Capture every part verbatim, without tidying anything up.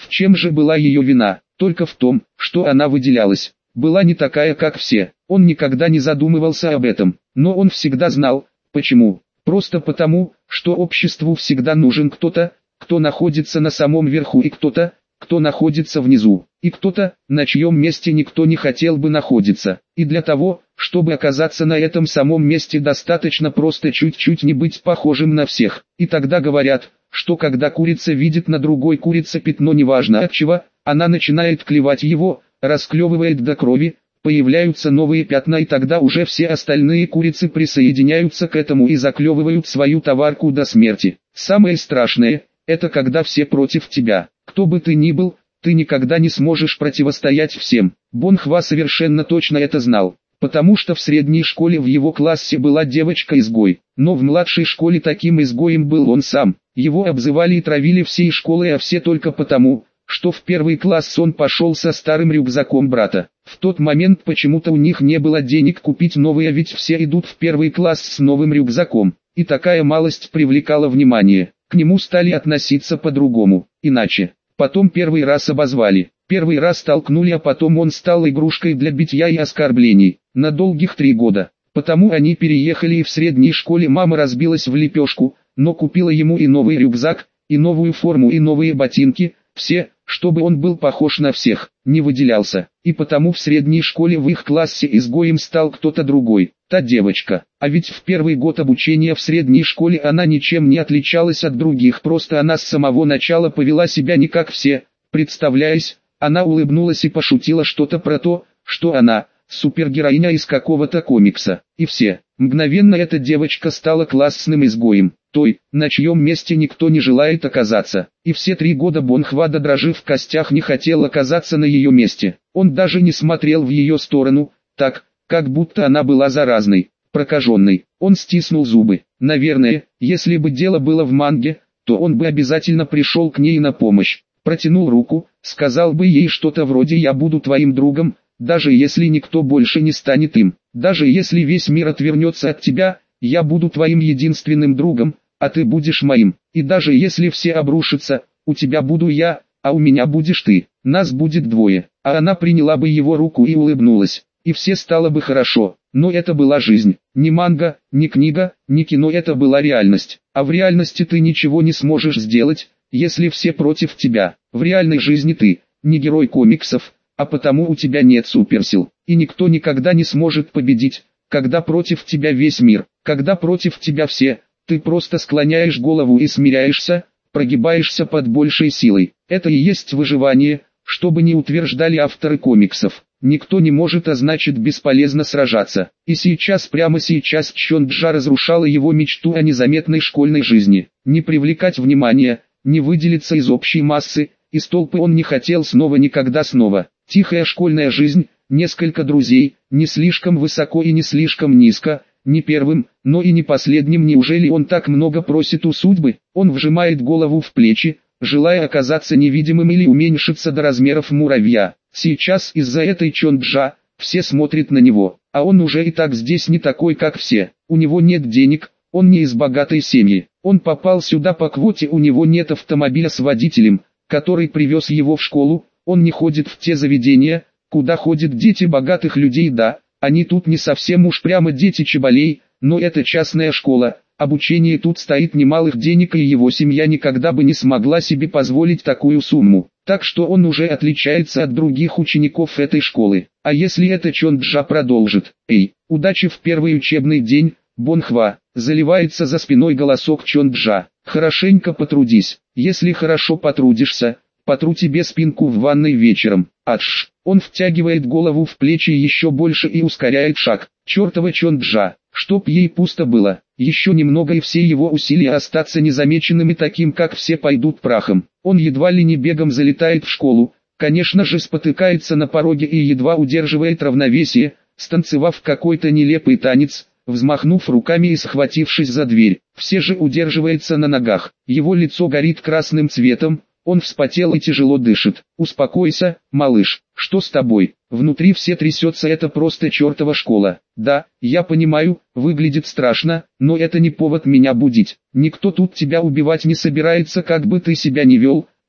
чем же была ее вина? Только в том, что она выделялась. Была не такая, как все. Он никогда не задумывался об этом, но он всегда знал, почему. Просто потому, что обществу всегда нужен кто-то, кто находится на самом верху, и кто-то, кто находится внизу, и кто-то, на чьем месте никто не хотел бы находиться. И для того, чтобы оказаться на этом самом месте, достаточно просто чуть-чуть не быть похожим на всех. И тогда говорят, что когда курица видит на другой курице пятно, неважно от чего, она начинает клевать его, расклевывает до крови, появляются новые пятна, и тогда уже все остальные курицы присоединяются к этому и заклевывают свою товарку до смерти. Самое страшное – это когда все против тебя. Кто бы ты ни был, ты никогда не сможешь противостоять всем. Бон Хва совершенно точно это знал, потому что в средней школе в его классе была девочка-изгой, но в младшей школе таким изгоем был он сам. Его обзывали и травили всей школой, а все только потому, что в первый класс он пошел со старым рюкзаком брата. В тот момент почему-то у них не было денег купить новые, ведь все идут в первый класс с новым рюкзаком, и такая малость привлекала внимание. К нему стали относиться по-другому, иначе. Потом первый раз обозвали, первый раз толкнули, а потом он стал игрушкой для битья и оскорблений. На долгих три года. Потому они переехали, и в средней школе мама разбилась в лепешку, но купила ему и новый рюкзак, и новую форму, и новые ботинки, все, чтобы он был похож на всех, не выделялся. И потому в средней школе в их классе изгоем стал кто-то другой, та девочка. А ведь в первый год обучения в средней школе она ничем не отличалась от других, просто она с самого начала повела себя не как все. Представляясь, она улыбнулась и пошутила что-то про то, что она супергероиня из какого-то комикса. И все, мгновенно эта девочка стала классным изгоем, той, на чьем месте никто не желает оказаться. И все три года Бон Хва, до дрожи в костях, не хотел оказаться на ее месте. Он даже не смотрел в ее сторону, так, как будто она была заразной, прокаженной. Он стиснул зубы. Наверное, если бы дело было в манге, то он бы обязательно пришел к ней на помощь. Протянул руку, сказал бы ей что-то вроде «я буду твоим другом», даже если никто больше не станет им, даже если весь мир отвернется от тебя, я буду твоим единственным другом, а ты будешь моим, и даже если все обрушатся, у тебя буду я, а у меня будешь ты, нас будет двое. А она приняла бы его руку и улыбнулась, и все стало бы хорошо. Но это была жизнь, не манга, не книга, не кино, это была реальность. А в реальности ты ничего не сможешь сделать, если все против тебя. В реальной жизни ты не герой комиксов, а потому у тебя нет суперсил, и никто никогда не сможет победить, когда против тебя весь мир, когда против тебя все, ты просто склоняешь голову и смиряешься, прогибаешься под большей силой. Это и есть выживание, что бы ни утверждали авторы комиксов. Никто не может, а значит бесполезно сражаться. И сейчас, прямо сейчас, Чонджа разрушала его мечту о незаметной школьной жизни. Не привлекать внимания, не выделиться из общей массы, из толпы он не хотел снова, никогда снова. Тихая школьная жизнь, несколько друзей, не слишком высоко и не слишком низко, не первым, но и не последним. Неужели он так много просит у судьбы? Он вжимает голову в плечи, желая оказаться невидимым или уменьшиться до размеров муравья. Сейчас из-за этой Чонджа все смотрят на него, а он уже и так здесь не такой, как все. У него нет денег, он не из богатой семьи. Он попал сюда по квоте, у него нет автомобиля с водителем, который привез его в школу. Он не ходит в те заведения, куда ходят дети богатых людей. Да, они тут не совсем уж прямо дети чеболей, но это частная школа, обучение тут стоит немалых денег, и его семья никогда бы не смогла себе позволить такую сумму. Так что он уже отличается от других учеников этой школы. А если это Чонджа продолжит? Эй, удачи в первый учебный день, Бон Хва, заливается за спиной голосок Чонджа. Хорошенько потрудись, если хорошо потрудишься, потру тебе спинку в ванной вечером. Адж. Он втягивает голову в плечи еще больше и ускоряет шаг. Чертова Чонджа, чтоб ей пусто было. Еще немного и все его усилия остаться незамеченными таким, как все, пойдут прахом. Он едва ли не бегом залетает в школу, конечно же спотыкается на пороге и едва удерживает равновесие, станцевав какой-то нелепый танец, взмахнув руками и схватившись за дверь. Все же удерживается на ногах, его лицо горит красным цветом. Он вспотел и тяжело дышит. «Успокойся, малыш, что с тобой?» Внутри все трясется, это просто чертова школа. Да, я понимаю, выглядит страшно, но это не повод меня будить. Никто тут тебя убивать не собирается, как бы ты себя ни вел,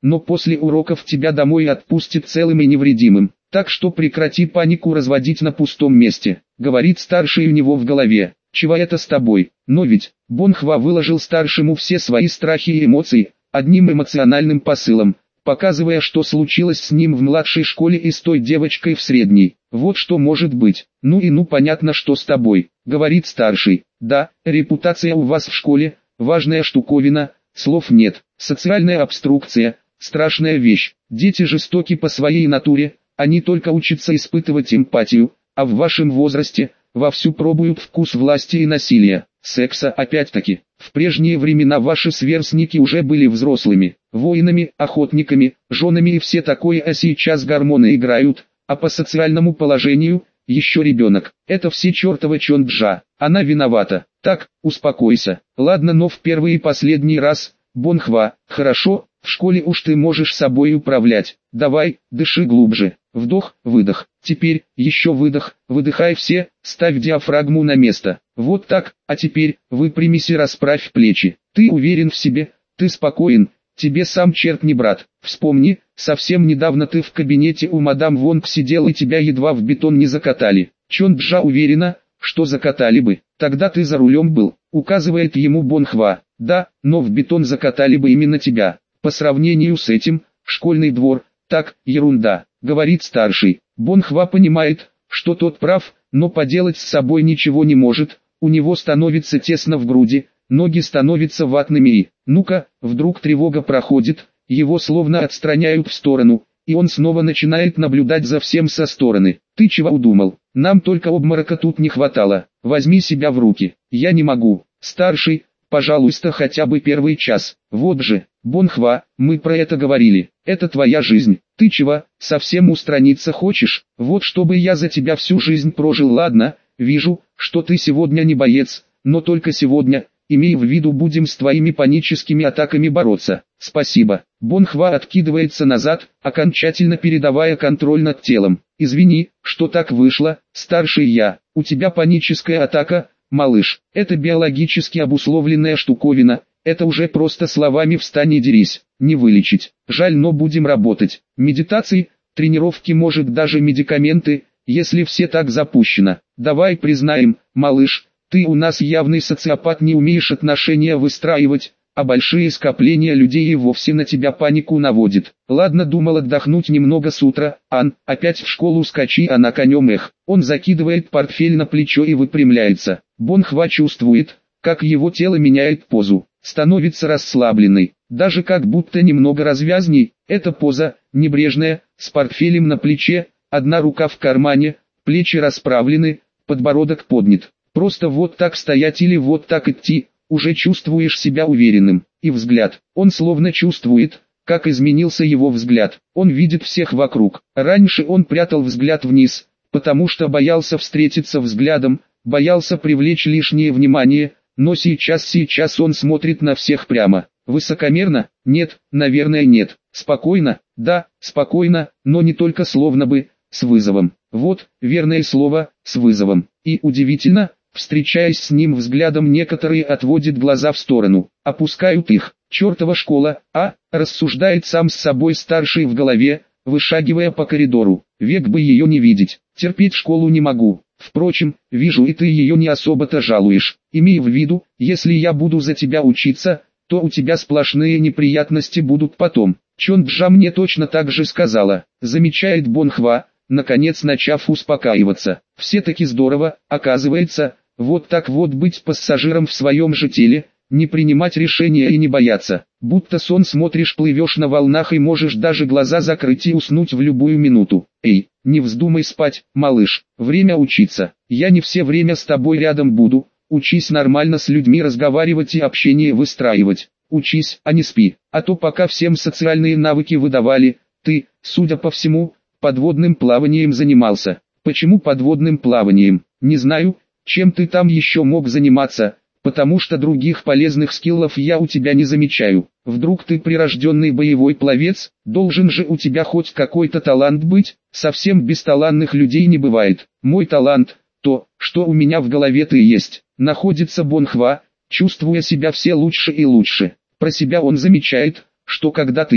но после уроков тебя домой отпустят целым и невредимым. Так что прекрати панику разводить на пустом месте, говорит старший у него в голове. Чего это с тобой? Но ведь, Бонхва выложил старшему все свои страхи и эмоции, одним эмоциональным посылом, показывая, что случилось с ним в младшей школе и с той девочкой в средней. Вот что может быть. Ну и ну понятно, что с тобой, говорит старший. Да, репутация у вас в школе, важная штуковина, слов нет. Социальная обструкция, страшная вещь. Дети жестоки по своей натуре, они только учатся испытывать эмпатию, а в вашем возрасте вовсю пробуют вкус власти и насилия, секса. Опять-таки, в прежние времена ваши сверстники уже были взрослыми, воинами, охотниками, женами и все такое, а сейчас гормоны играют, а по социальному положению еще ребенок. Это все чертова Чонджа, она виновата. Так, успокойся. Ладно, но в первый и последний раз, Бонхва, хорошо, в школе уж ты можешь собой управлять. Давай, дыши глубже. Вдох, выдох. Теперь, еще выдох, выдыхай все, ставь диафрагму на место. Вот так, а теперь, выпрямись и расправь плечи. Ты уверен в себе, ты спокоен, тебе сам черт не брат. Вспомни, совсем недавно ты в кабинете у мадам Вонг сидел и тебя едва в бетон не закатали. Чонджа уверена, что закатали бы, тогда ты за рулем был, указывает ему Бонхва. Да, но в бетон закатали бы именно тебя. По сравнению с этим, школьный двор, так, ерунда, говорит старший. Бонхва понимает, что тот прав, но поделать с собой ничего не может, у него становится тесно в груди, ноги становятся ватными и, ну-ка, вдруг тревога проходит, его словно отстраняют в сторону, и он снова начинает наблюдать за всем со стороны. Ты чего удумал? Нам только обморока тут не хватало, возьми себя в руки. Я не могу. Старший, пожалуйста, хотя бы первый час. Вот же, Бонхва, мы про это говорили. Это твоя жизнь. Ты чего, совсем устраниться хочешь? Вот чтобы я за тебя всю жизнь прожил. Ладно, вижу, что ты сегодня не боец, но только сегодня, имей в виду, будем с твоими паническими атаками бороться. Спасибо. Бонхва откидывается назад, окончательно передавая контроль над телом. Извини, что так вышло, старший я. У тебя паническая атака, малыш. Это биологически обусловленная штуковина. Это уже просто словами «встань и дерись», не вылечить. Жаль, но будем работать. Медитации, тренировки, может даже медикаменты, если все так запущено. Давай признаем, малыш, ты у нас явный социопат, не умеешь отношения выстраивать, а большие скопления людей и вовсе на тебя панику наводит. Ладно, думал отдохнуть немного с утра. Ан, опять в школу скачи, а на конем эх. Он закидывает портфель на плечо и выпрямляется. Бонхва чувствует, как его тело меняет позу, становится расслабленной, даже как будто немного развязней. Эта поза, небрежная, с портфелем на плече, одна рука в кармане, плечи расправлены, подбородок поднят. Просто вот так стоять или вот так идти, уже чувствуешь себя уверенным. И взгляд, он словно чувствует, как изменился его взгляд. Он видит всех вокруг. Раньше он прятал взгляд вниз, потому что боялся встретиться взглядом, боялся привлечь лишнее внимание, но сейчас сейчас он смотрит на всех прямо. Высокомерно? Нет, наверное нет. Спокойно? Да, спокойно, но не только словно бы, с вызовом. Вот, верное слово, с вызовом. И удивительно, встречаясь с ним взглядом, некоторые отводят глаза в сторону, опускают их. Чертова школа, а, рассуждает сам с собой старший в голове, вышагивая по коридору. Век бы ее не видеть, терпеть школу не могу. Впрочем, вижу, и ты ее не особо-то жалуешь. Имей в виду, если я буду за тебя учиться, то у тебя сплошные неприятности будут потом. Чонджа мне точно так же сказала, замечает Бонхва, наконец начав успокаиваться. Все-таки здорово, оказывается, вот так вот быть пассажиром в своем же теле, не принимать решения и не бояться. Будто сон смотришь, плывешь на волнах и можешь даже глаза закрыть и уснуть в любую минуту. Эй, не вздумай спать, малыш, время учиться. Я не все время с тобой рядом буду, учись нормально с людьми разговаривать и общение выстраивать. Учись, а не спи, а то пока всем социальные навыки выдавали, ты, судя по всему, подводным плаванием занимался. Почему подводным плаванием? Не знаю, чем ты там еще мог заниматься, потому что других полезных скиллов я у тебя не замечаю. Вдруг ты прирожденный боевой пловец, должен же у тебя хоть какой-то талант быть, совсем бесталанных людей не бывает. Мой талант, то, что у меня в голове-то и есть, находится Бонхва, чувствуя себя все лучше и лучше. Про себя он замечает, что когда ты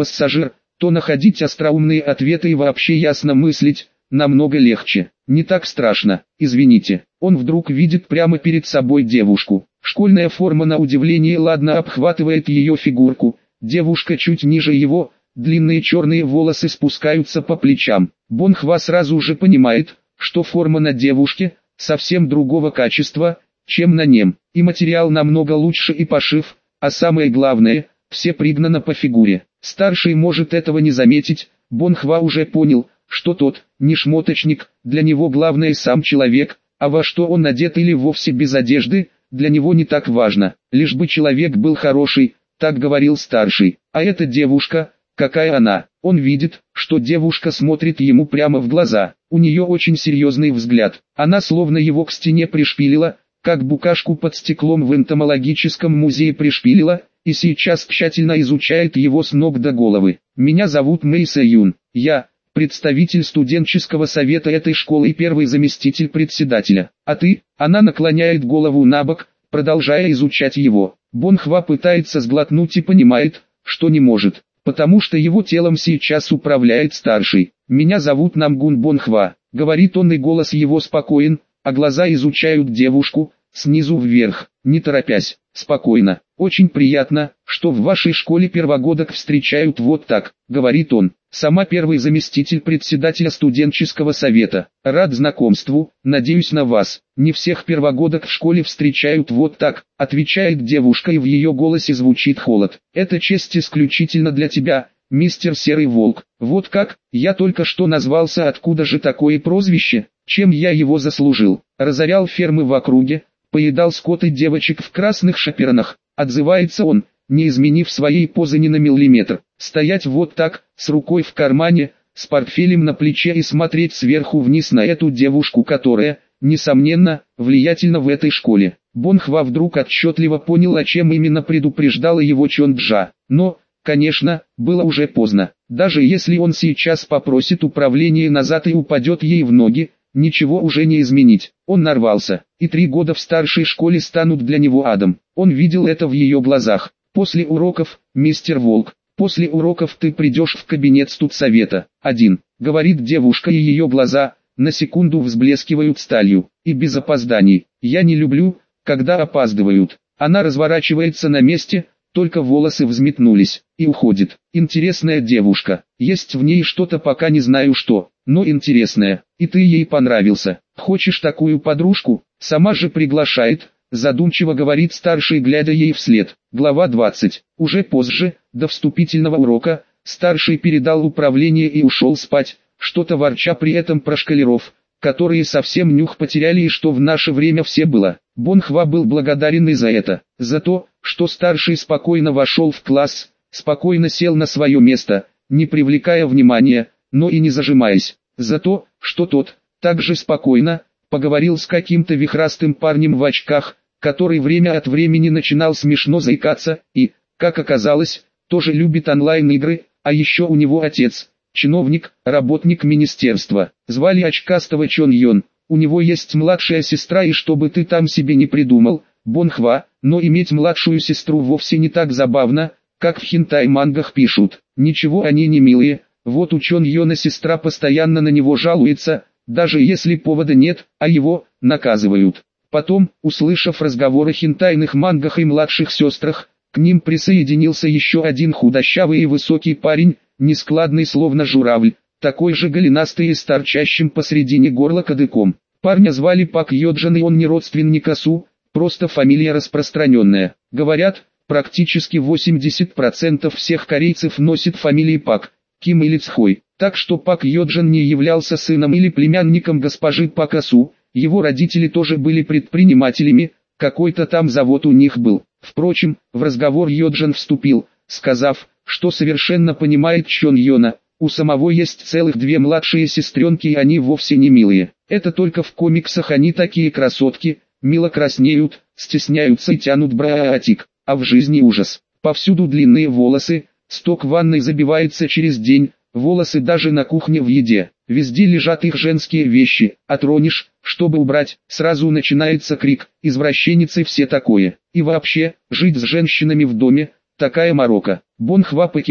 пассажир, то находить остроумные ответы и вообще ясно мыслить намного легче. Не так страшно, извините. Он вдруг видит прямо перед собой девушку. Школьная форма на удивление ладно обхватывает ее фигурку. Девушка чуть ниже его, длинные черные волосы спускаются по плечам. Бон Хва сразу же понимает, что форма на девушке совсем другого качества, чем на нем. И материал намного лучше и пошив, а самое главное, все пригнано по фигуре. Старший может этого не заметить, Бон Хва уже понял, что тот, не шмоточник, для него главное сам человек, а во что он одет или вовсе без одежды, для него не так важно, лишь бы человек был хороший, так говорил старший. А эта девушка, какая она? Он видит, что девушка смотрит ему прямо в глаза, у нее очень серьезный взгляд, она словно его к стене пришпилила, как букашку под стеклом в энтомологическом музее пришпилила, и сейчас тщательно изучает его с ног до головы. Меня зовут Мэй Сэ Юн, я представитель студенческого совета этой школы и первый заместитель председателя. А ты? Она наклоняет голову набок, продолжая изучать его. Бон Хва пытается сглотнуть и понимает, что не может, потому что его телом сейчас управляет старший. Меня зовут Намгун Бон Хва, говорит он, и голос его спокоен, а глаза изучают девушку, снизу вверх, не торопясь, спокойно. Очень приятно, что в вашей школе первогодок встречают вот так, говорит он. Сама первый заместитель председателя студенческого совета. Рад знакомству, надеюсь на вас. Не всех первогодок в школе встречают вот так, отвечает девушка, и в ее голосе звучит холод. Это честь исключительно для тебя, мистер Серый Волк. Вот как? Я только что назвался, откуда же такое прозвище? Чем я его заслужил? Разорял фермы в округе, поедал скот и девочек в красных шаперонах, отзывается он, не изменив своей позы ни на миллиметр. Стоять вот так, с рукой в кармане, с портфелем на плече и смотреть сверху вниз на эту девушку, которая, несомненно, влиятельна в этой школе. Бон Хва вдруг отчетливо понял, о чем именно предупреждала его Чон Джа. Но, конечно, было уже поздно. Даже если он сейчас попросит управление назад и упадет ей в ноги, ничего уже не изменить. Он нарвался, и три года в старшей школе станут для него адом. Он видел это в ее глазах. После уроков, мистер Волк, после уроков ты придешь в кабинет студсовета. Один, говорит девушка, и ее глаза на секунду взблескивают сталью. И без опозданий. Я не люблю, когда опаздывают. Она разворачивается на месте, только волосы взметнулись, и уходит. Интересная девушка, есть в ней что-то, пока не знаю что, но интересная, и ты ей понравился. Хочешь такую подружку? Сама же приглашает, задумчиво говорит старший, глядя ей вслед. Глава двадцать. Уже позже, до вступительного урока, старший передал управление и ушел спать, что-то ворча при этом про школяров, которые совсем нюх потеряли, и что в наше время все было. Бон Хва был благодарен и за это, за то, что старший спокойно вошел в класс, спокойно сел на свое место, не привлекая внимания, но и не зажимаясь, за то, что тот, также спокойно, поговорил с каким-то вихрастым парнем в очках, который время от времени начинал смешно заикаться, и, как оказалось, тоже любит онлайн-игры, а еще у него отец, чиновник, работник министерства. Звали очкастого Чон Йон, у него есть младшая сестра, и что бы ты там себе не придумал, Бон Хва, но иметь младшую сестру вовсе не так забавно, как в хентай-мангах пишут. Ничего они не милые, вот у Чон Йона сестра постоянно на него жалуется, даже если повода нет, а его наказывают. Потом, услышав разговор о хентайных мангах и младших сестрах, к ним присоединился еще один худощавый и высокий парень, нескладный словно журавль, такой же голенастый и с торчащим посредине горла кадыком. Парня звали Пак Йоджин, и он не родственник Асу, просто фамилия распространенная. Говорят, практически восемьдесят процентов всех корейцев носит фамилии Пак, Ким или Цхой. Так что Пак Йоджин не являлся сыном или племянником госпожи Пак Асу, его родители тоже были предпринимателями, какой-то там завод у них был. Впрочем, в разговор Йоджин вступил, сказав, что совершенно понимает Чон Йона, у самого есть целых две младшие сестренки, и они вовсе не милые. Это только в комиксах они такие красотки, мило краснеют, стесняются и тянут браатик, а в жизни ужас. Повсюду длинные волосы, сток ванной забивается через день, волосы даже на кухне в еде. Везде лежат их женские вещи, а тронешь, чтобы убрать, сразу начинается крик, извращенницы все такое. И вообще, жить с женщинами в доме, такая морока. Бон Хва покивал.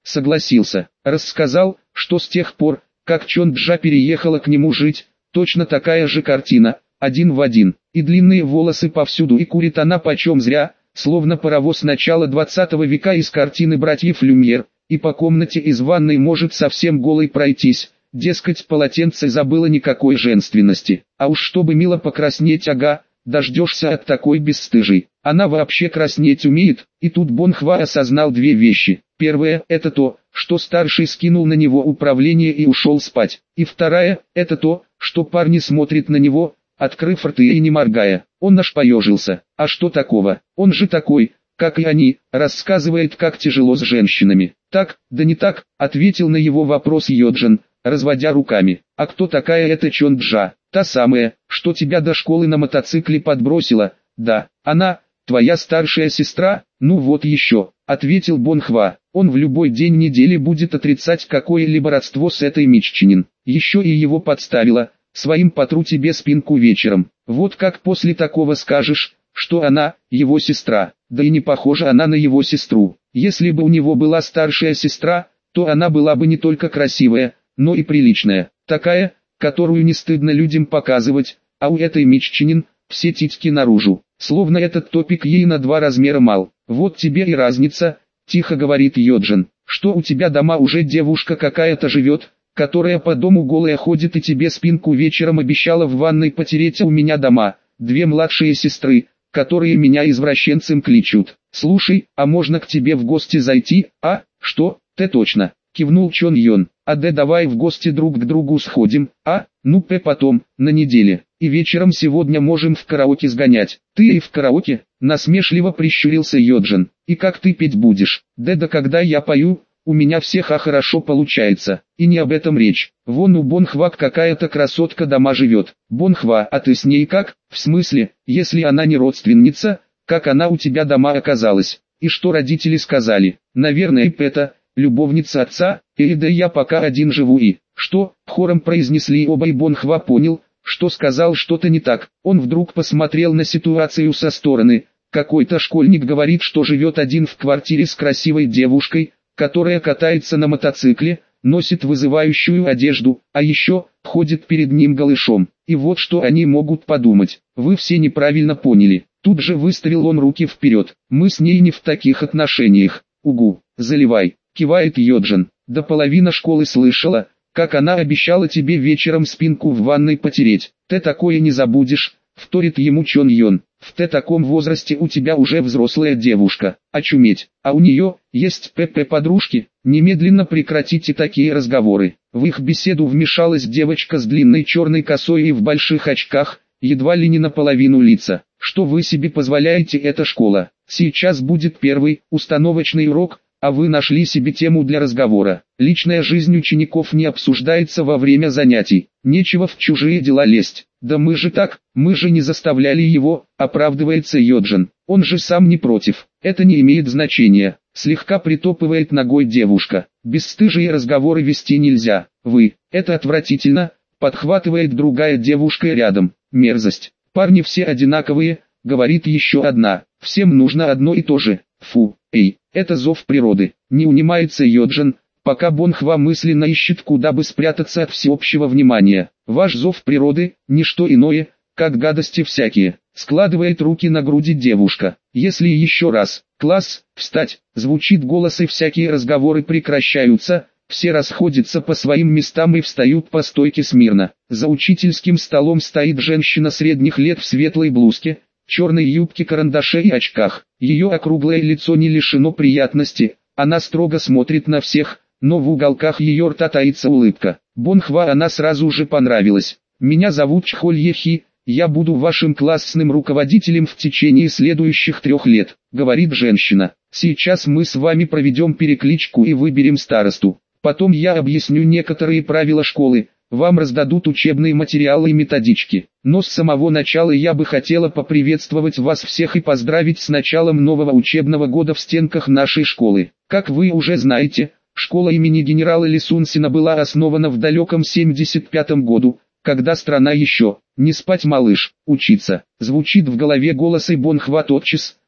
согласился. Рассказал, что с тех пор, как Чонджа переехала к нему жить, точно такая же картина, один в один. И длинные волосы повсюду, и курит она почем зря, словно паровоз начала двадцатого века из картины братьев Люмьер, и по комнате из ванной может совсем голой пройтись, дескать, полотенце забыло, никакой женственности. А уж чтобы мило покраснеть, ага, дождешься от такой бесстыжей. Она вообще краснеть умеет, и тут Бон Хва осознал две вещи. Первая – это то, что старший скинул на него управление и ушел спать. И вторая – это то, что парни смотрят на него, открыв рты и не моргая. Он аж поежился. А что такого? Он же такой, как и они, рассказывает, как тяжело с женщинами. Так, да не так, ответил на его вопрос Йоджин, разводя руками. А кто такая эта Чонджа? Та самая, что тебя до школы на мотоцикле подбросила? Да, она, твоя старшая сестра? Ну вот еще, ответил Бон Хва. Он в любой день недели будет отрицать какое-либо родство с этой Миччинин. Еще и его подставила, своим потру тебе спинку вечером. Вот как после такого скажешь, что она, его сестра? Да и не похожа она на его сестру. Если бы у него была старшая сестра, то она была бы не только красивая, но и приличная. Такая, которую не стыдно людям показывать, а у этой Миччинин все титьки наружу. Словно этот топик ей на два размера мал. Вот тебе и разница, тихо говорит Йоджин, что у тебя дома уже девушка какая-то живет, которая по дому голая ходит и тебе спинку вечером обещала в ванной потереть, а у меня дома, две младшие сестры, которые меня извращенцем кличут. Слушай, а можно к тебе в гости зайти, а? Что? Ты точно? Кивнул Чон Йон. А да давай в гости друг к другу сходим, а? Ну п потом, на неделе. И вечером сегодня можем в караоке сгонять. Ты и в караоке? Насмешливо прищурился Йоджин. И как ты петь будешь? Да да когда я пою, у меня всех а хорошо получается. И не об этом речь. Вон у Бон Хва какая-то красотка дома живет. Бон Хва, а ты с ней как? В смысле, если она не родственница, как она у тебя дома оказалась? И что родители сказали? Наверное, это любовница отца, и да я пока один живу и... Что? Хором произнесли оба, и Бон Хва понял, что сказал что-то не так. Он вдруг посмотрел на ситуацию со стороны. Какой-то школьник говорит, что живет один в квартире с красивой девушкой, которая катается на мотоцикле, носит вызывающую одежду, а еще ходит перед ним голышом. И вот что они могут подумать. Вы все неправильно поняли. Тут же выставил он руки вперед. Мы с ней не в таких отношениях. Угу, заливай, кивает Йоджин. Да половина школы слышала, как она обещала тебе вечером спинку в ванной потереть. Ты такое не забудешь, вторит ему Чон Йон. В ты таком возрасте у тебя уже взрослая девушка, очуметь, а у нее есть ПП-подружки, немедленно прекратите такие разговоры. В их беседу вмешалась девочка с длинной черной косой и в больших очках, едва ли не наполовину лица. Что вы себе позволяете, эта школа? Сейчас будет первый, установочный урок, а вы нашли себе тему для разговора. Личная жизнь учеников не обсуждается во время занятий, нечего в чужие дела лезть. Да мы же так, мы же не заставляли его, оправдывается Йоджин. Он же сам не против, это не имеет значения. Слегка притопывает ногой девушка. Бесстыжие разговоры вести нельзя. Вы, это отвратительно, подхватывает другая девушка рядом. Мерзость. Парни все одинаковые, говорит еще одна. Всем нужно одно и то же. Фу, эй, это зов природы. Не унимается Йоджин, пока Бон Хва мысленно ищет, куда бы спрятаться от всеобщего внимания. Ваш зов природы – ничто иное, как гадости всякие. Складывает руки на груди девушка. Если еще раз, класс, встать, звучит голос и всякие разговоры прекращаются, все расходятся по своим местам и встают по стойке смирно. За учительским столом стоит женщина средних лет в светлой блузке, черной юбке, карандаше и очках. Ее округлое лицо не лишено приятности, она строго смотрит на всех, но в уголках ее рта таится улыбка. Бон Хва она сразу же понравилась. Меня зовут Чхоль Ехи, я буду вашим классным руководителем в течение следующих трех лет, говорит женщина. Сейчас мы с вами проведем перекличку и выберем старосту. Потом я объясню некоторые правила школы, вам раздадут учебные материалы и методички. Но с самого начала я бы хотела поприветствовать вас всех и поздравить с началом нового учебного года в стенках нашей школы. Как вы уже знаете, школа имени генерала Ли Сунсина была основана в далеком семьдесят пятом году, когда страна еще, не спать, малыш, учиться. Звучит в голове голос, и Бон Хва тотчас,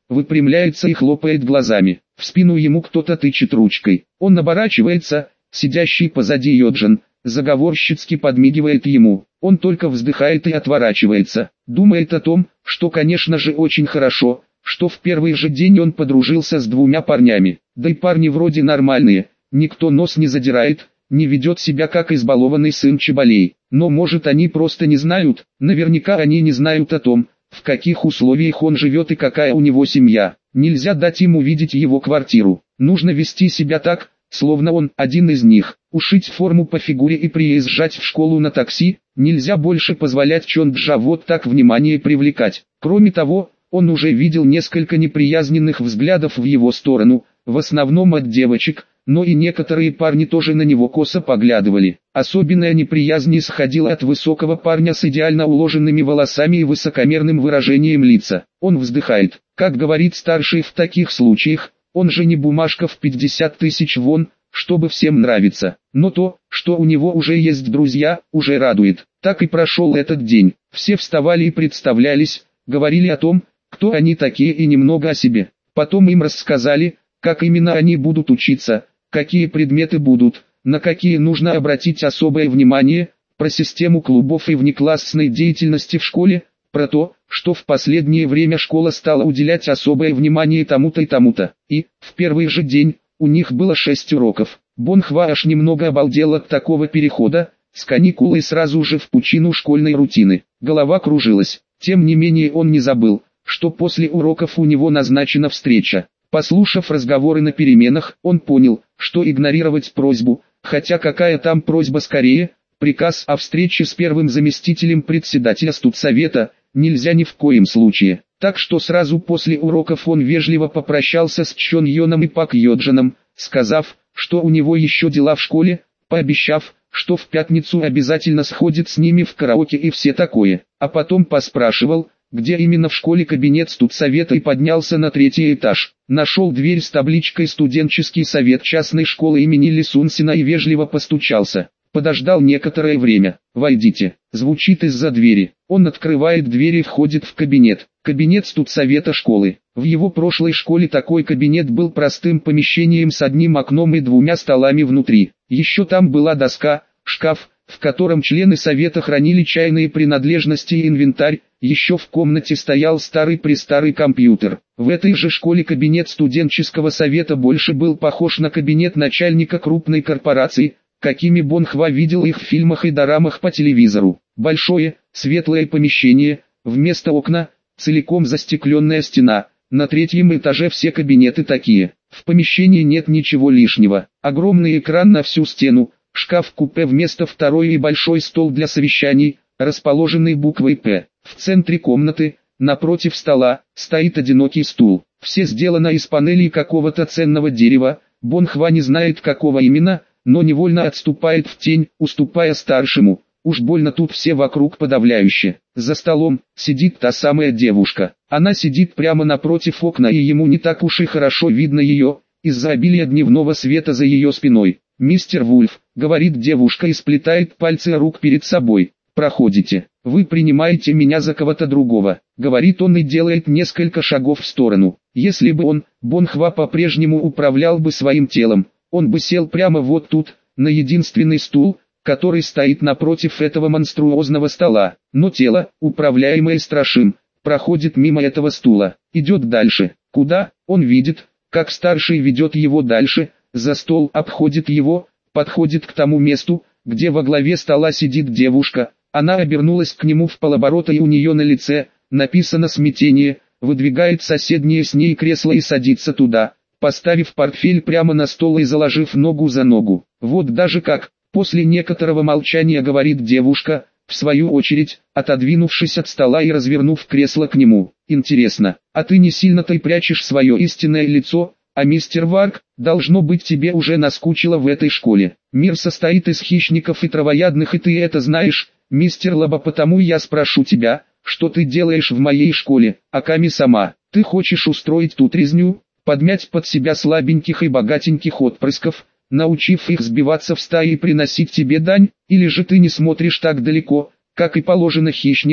выпрямляется и хлопает глазами. В спину ему кто-то тычет ручкой. Он оборачивается, сидящий позади Йоджин заговорщицки подмигивает ему. Он только вздыхает и отворачивается. Думает о том, что конечно же очень хорошо, что в первый же день он подружился с двумя парнями. Да и парни вроде нормальные, никто нос не задирает, не ведет себя как избалованный сын Чебалей. Но может они просто не знают, наверняка они не знают о том, в каких условиях он живет и какая у него семья. Нельзя дать им увидеть его квартиру. Нужно вести себя так, словно он один из них. Ушить форму по фигуре и приезжать в школу на такси. Нельзя больше позволять Чонджа вот так внимание привлекать. Кроме того, он уже видел несколько неприязненных взглядов в его сторону, в основном от девочек, но и некоторые парни тоже на него косо поглядывали. Особенная неприязнь исходила от высокого парня с идеально уложенными волосами и высокомерным выражением лица. Он вздыхает. Как говорит старший в таких случаях, он же не бумажка в пятьдесят тысяч вон, чтобы всем нравиться. Но то, что у него уже есть друзья, уже радует. Так и прошел этот день. Все вставали и представлялись, говорили о том, кто они такие и немного о себе. Потом им рассказали, как именно они будут учиться, какие предметы будут, на какие нужно обратить особое внимание, про систему клубов и внеклассной деятельности в школе, про то, что в последнее время школа стала уделять особое внимание тому-то и тому-то. И, в первый же день, у них было шесть уроков. Бонхва аж немного обалдел от такого перехода, с каникулы сразу же в пучину школьной рутины. Голова кружилась, тем не менее он не забыл, что после уроков у него назначена встреча. Послушав разговоры на переменах, он понял, что игнорировать просьбу, хотя какая там просьба скорее, приказ о встрече с первым заместителем председателя студсовета, нельзя ни в коем случае. Так что сразу после уроков он вежливо попрощался с Чон Йоном и Пак Йоджином, сказав, что у него еще дела в школе, пообещав, что в пятницу обязательно сходит с ними в караоке и все такое. А потом поспрашивал, где именно в школе кабинет студсовета, и поднялся на третий этаж. Нашел дверь с табличкой «Студенческий совет частной школы имени Ли Сунсина» и вежливо постучался. Подождал некоторое время. «Войдите», звучит из-за двери. Он открывает дверь и входит в кабинет. Кабинет студсовета школы. В его прошлой школе такой кабинет был простым помещением с одним окном и двумя столами внутри. Еще там была доска, шкаф, в котором члены совета хранили чайные принадлежности и инвентарь. Еще в комнате стоял старый-престарый компьютер. В этой же школе кабинет студенческого совета больше был похож на кабинет начальника крупной корпорации, какими Бонхва видел их в фильмах и дорамах по телевизору. Большое, светлое помещение, вместо окна, целиком застекленная стена. На третьем этаже все кабинеты такие. В помещении нет ничего лишнего. Огромный экран на всю стену, шкаф-купе вместо второй и большой стол для совещаний, расположенный буквой «П». В центре комнаты, напротив стола, стоит одинокий стул. Все сделано из панелей какого-то ценного дерева. Бонхва не знает какого именно, но невольно отступает в тень, уступая старшему. Уж больно тут все вокруг подавляюще. За столом сидит та самая девушка. Она сидит прямо напротив окна, и ему не так уж и хорошо видно ее, из-за обилия дневного света за ее спиной. «Мистер Вульф», — говорит девушка и сплетает пальцы рук перед собой. «Проходите. Вы принимаете меня за кого-то другого», — говорит он и делает несколько шагов в сторону. Если бы он, Бонхва, по-прежнему управлял бы своим телом, он бы сел прямо вот тут, на единственный стул, который стоит напротив этого монструозного стола. Но тело, управляемое Страшим, проходит мимо этого стула, идет дальше. Куда? Он видит, как старший ведет его дальше, за стол, обходит его, подходит к тому месту, где во главе стола сидит девушка. Она обернулась к нему в полоборота, и у нее на лице написано смятение, выдвигает соседнее с ней кресло и садится туда, поставив портфель прямо на стол и заложив ногу за ногу. «Вот даже как», после некоторого молчания говорит девушка, в свою очередь, отодвинувшись от стола и развернув кресло к нему. «Интересно, а ты не сильно-то и прячешь свое истинное лицо, а мистер Варк, должно быть, тебе уже наскучило в этой школе. Мир состоит из хищников и травоядных, и ты это знаешь, мистер Лаба, потому я спрошу тебя, что ты делаешь в моей школе, Аками сама. Ты хочешь устроить тут резню, подмять под себя слабеньких и богатеньких отпрысков, научив их сбиваться в стаи и приносить тебе дань, или же ты не смотришь так далеко, как и положено хищнику,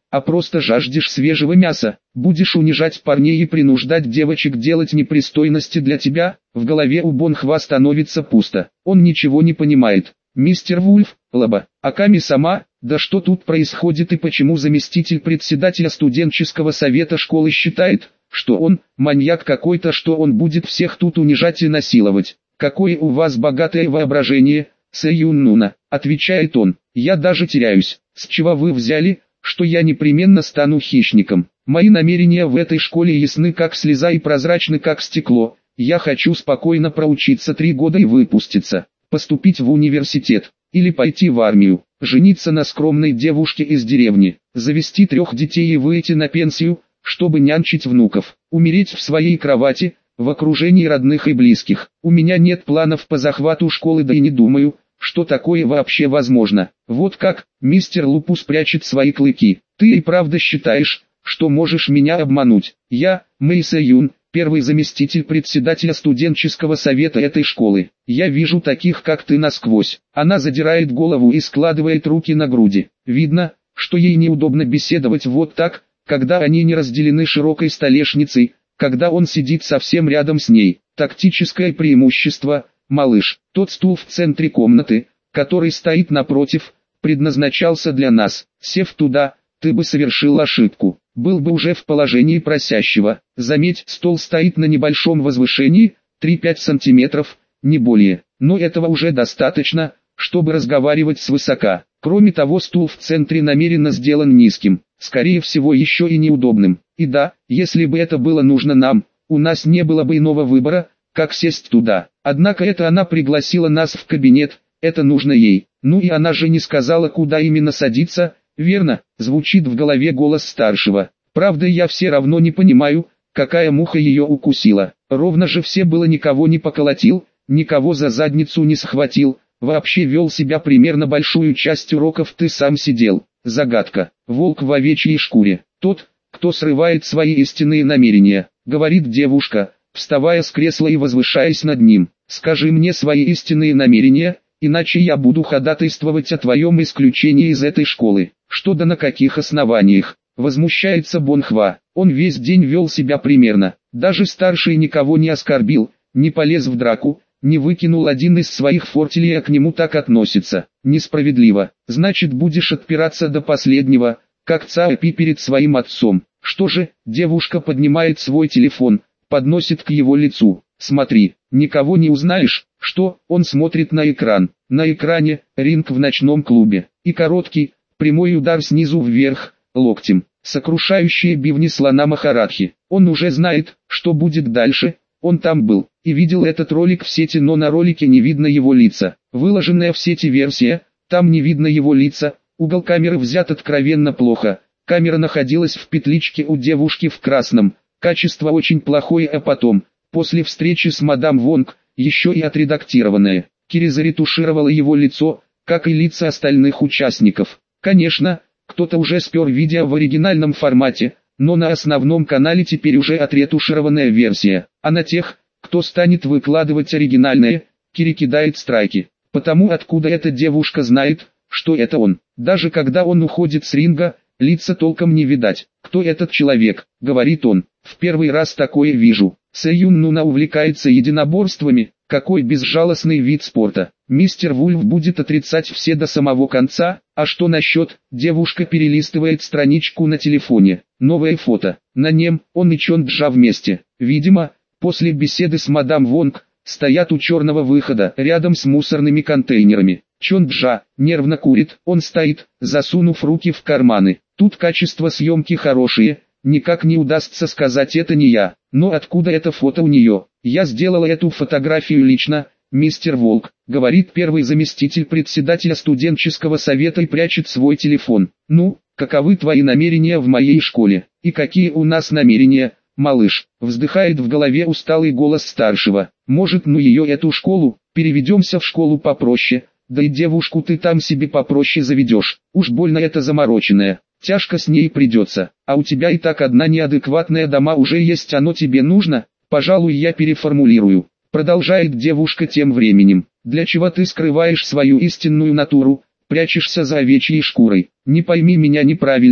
а просто жаждешь свежего мяса, будешь унижать парней и принуждать девочек делать непристойности для тебя, в голове у Бонхва становится пусто, он ничего не понимает. Мистер Вульф, Лаба, Аками сама, да что тут происходит и почему заместитель председателя студенческого совета школы считает, что он, маньяк какой-то, что он будет всех тут унижать и насиловать. Какое у вас богатое воображение, Сэйюн Нуна, отвечает он, я даже теряюсь, с чего вы взяли, что я непременно стану хищником. Мои намерения в этой школе ясны как слеза и прозрачны как стекло, я хочу спокойно проучиться три года и выпуститься, поступить в университет, или пойти в армию, жениться на скромной девушке из деревни, завести трех детей и выйти на пенсию, чтобы нянчить внуков, умереть в своей кровати, в окружении родных и близких. У меня нет планов по захвату школы, да и не думаю, что такое вообще возможно. Вот как, мистер Лупус прячет свои клыки. Ты и правда считаешь, что можешь меня обмануть? Я, Мэй Сэйюн, первый заместитель председателя студенческого совета этой школы. Я вижу таких, как ты, насквозь. Она задирает голову и складывает руки на груди. Видно, что ей неудобно беседовать вот так, когда они не разделены широкой столешницей, когда он сидит совсем рядом с ней. Тактическое преимущество, малыш. Тот стул в центре комнаты, который стоит напротив, предназначался для нас. Сев туда, ты бы совершил ошибку. Был бы уже в положении просящего. Заметь, стол стоит на небольшом возвышении, три-пять сантиметров, не более. Но этого уже достаточно, чтобы разговаривать свысока. Кроме того, стул в центре намеренно сделан низким, скорее всего еще и неудобным. И да, если бы это было нужно нам, у нас не было бы иного выбора, как сесть туда. Однако это она пригласила нас в кабинет, это нужно ей. Ну и она же не сказала, куда именно садиться, верно? Звучит в голове голос старшего. Правда, я все равно не понимаю, какая муха ее укусила. Ровно же все было, никого не поколотил, никого за задницу не схватил. Вообще вел себя примерно большую часть уроков ты сам сидел. Загадка. Волк в овечьей шкуре. Тот, кто срывает свои истинные намерения, говорит девушка, вставая с кресла и возвышаясь над ним. Скажи мне свои истинные намерения, иначе я буду ходатайствовать о твоем исключении из этой школы. Что да на каких основаниях? Возмущается Бонхва. Он весь день вел себя примерно. Даже старший никого не оскорбил, не полез в драку, не выкинул один из своих фортелей, а к нему так относится. Несправедливо. Значит, будешь отпираться до последнего, как Цаопи перед своим отцом. Что же, девушка поднимает свой телефон, подносит к его лицу. Смотри, никого не узнаешь. Что? Он смотрит на экран. На экране ринг в ночном клубе. И короткий, прямой удар снизу вверх, локтем. Сокрушающие бивни слона Махарадхи. Он уже знает, что будет дальше. Он там был и видел этот ролик в сети, но на ролике не видно его лица. Выложенная в сети версия, там не видно его лица, угол камеры взят откровенно плохо. Камера находилась в петличке у девушки в красном, качество очень плохое, а потом, после встречи с мадам Вонг, еще и отредактированное. Кири заретушировала его лицо, как и лица остальных участников. Конечно, кто-то уже спер видео в оригинальном формате, но на основном канале теперь уже отретушированная версия, а на тех, кто станет выкладывать оригинальное, Кири кидает страйки. Потому откуда эта девушка знает, что это он? Даже когда он уходит с ринга, лица толком не видать. Кто этот человек, говорит он, в первый раз такое вижу. Сэйюн Нуна увлекается единоборствами, какой безжалостный вид спорта. Мистер Вульф будет отрицать все до самого конца, а что насчет, девушка перелистывает страничку на телефоне. Новое фото, на нем он и Чон Джа вместе. Видимо, после беседы с мадам Вонг, стоят у черного выхода, рядом с мусорными контейнерами. Чон Джа нервно курит, он стоит, засунув руки в карманы. Тут качество съемки хорошее, никак не удастся сказать это не я. Но откуда это фото у нее? Я сделала эту фотографию лично, мистер Волк, говорит первый заместитель председателя студенческого совета и прячет свой телефон. Ну, каковы твои намерения в моей школе? И какие у нас намерения, малыш? Вздыхает в голове усталый голос старшего. Может, ну ее эту школу, переведемся в школу попроще, да и девушку ты там себе попроще заведешь. Уж больно это замороченная. Тяжко с ней придется, а у тебя и так одна неадекватная дама уже есть, оно тебе нужно? Пожалуй, я переформулирую. Продолжает девушка тем временем. Для чего ты скрываешь свою истинную натуру, прячешься за овечьей шкурой? Не пойми меня неправильно,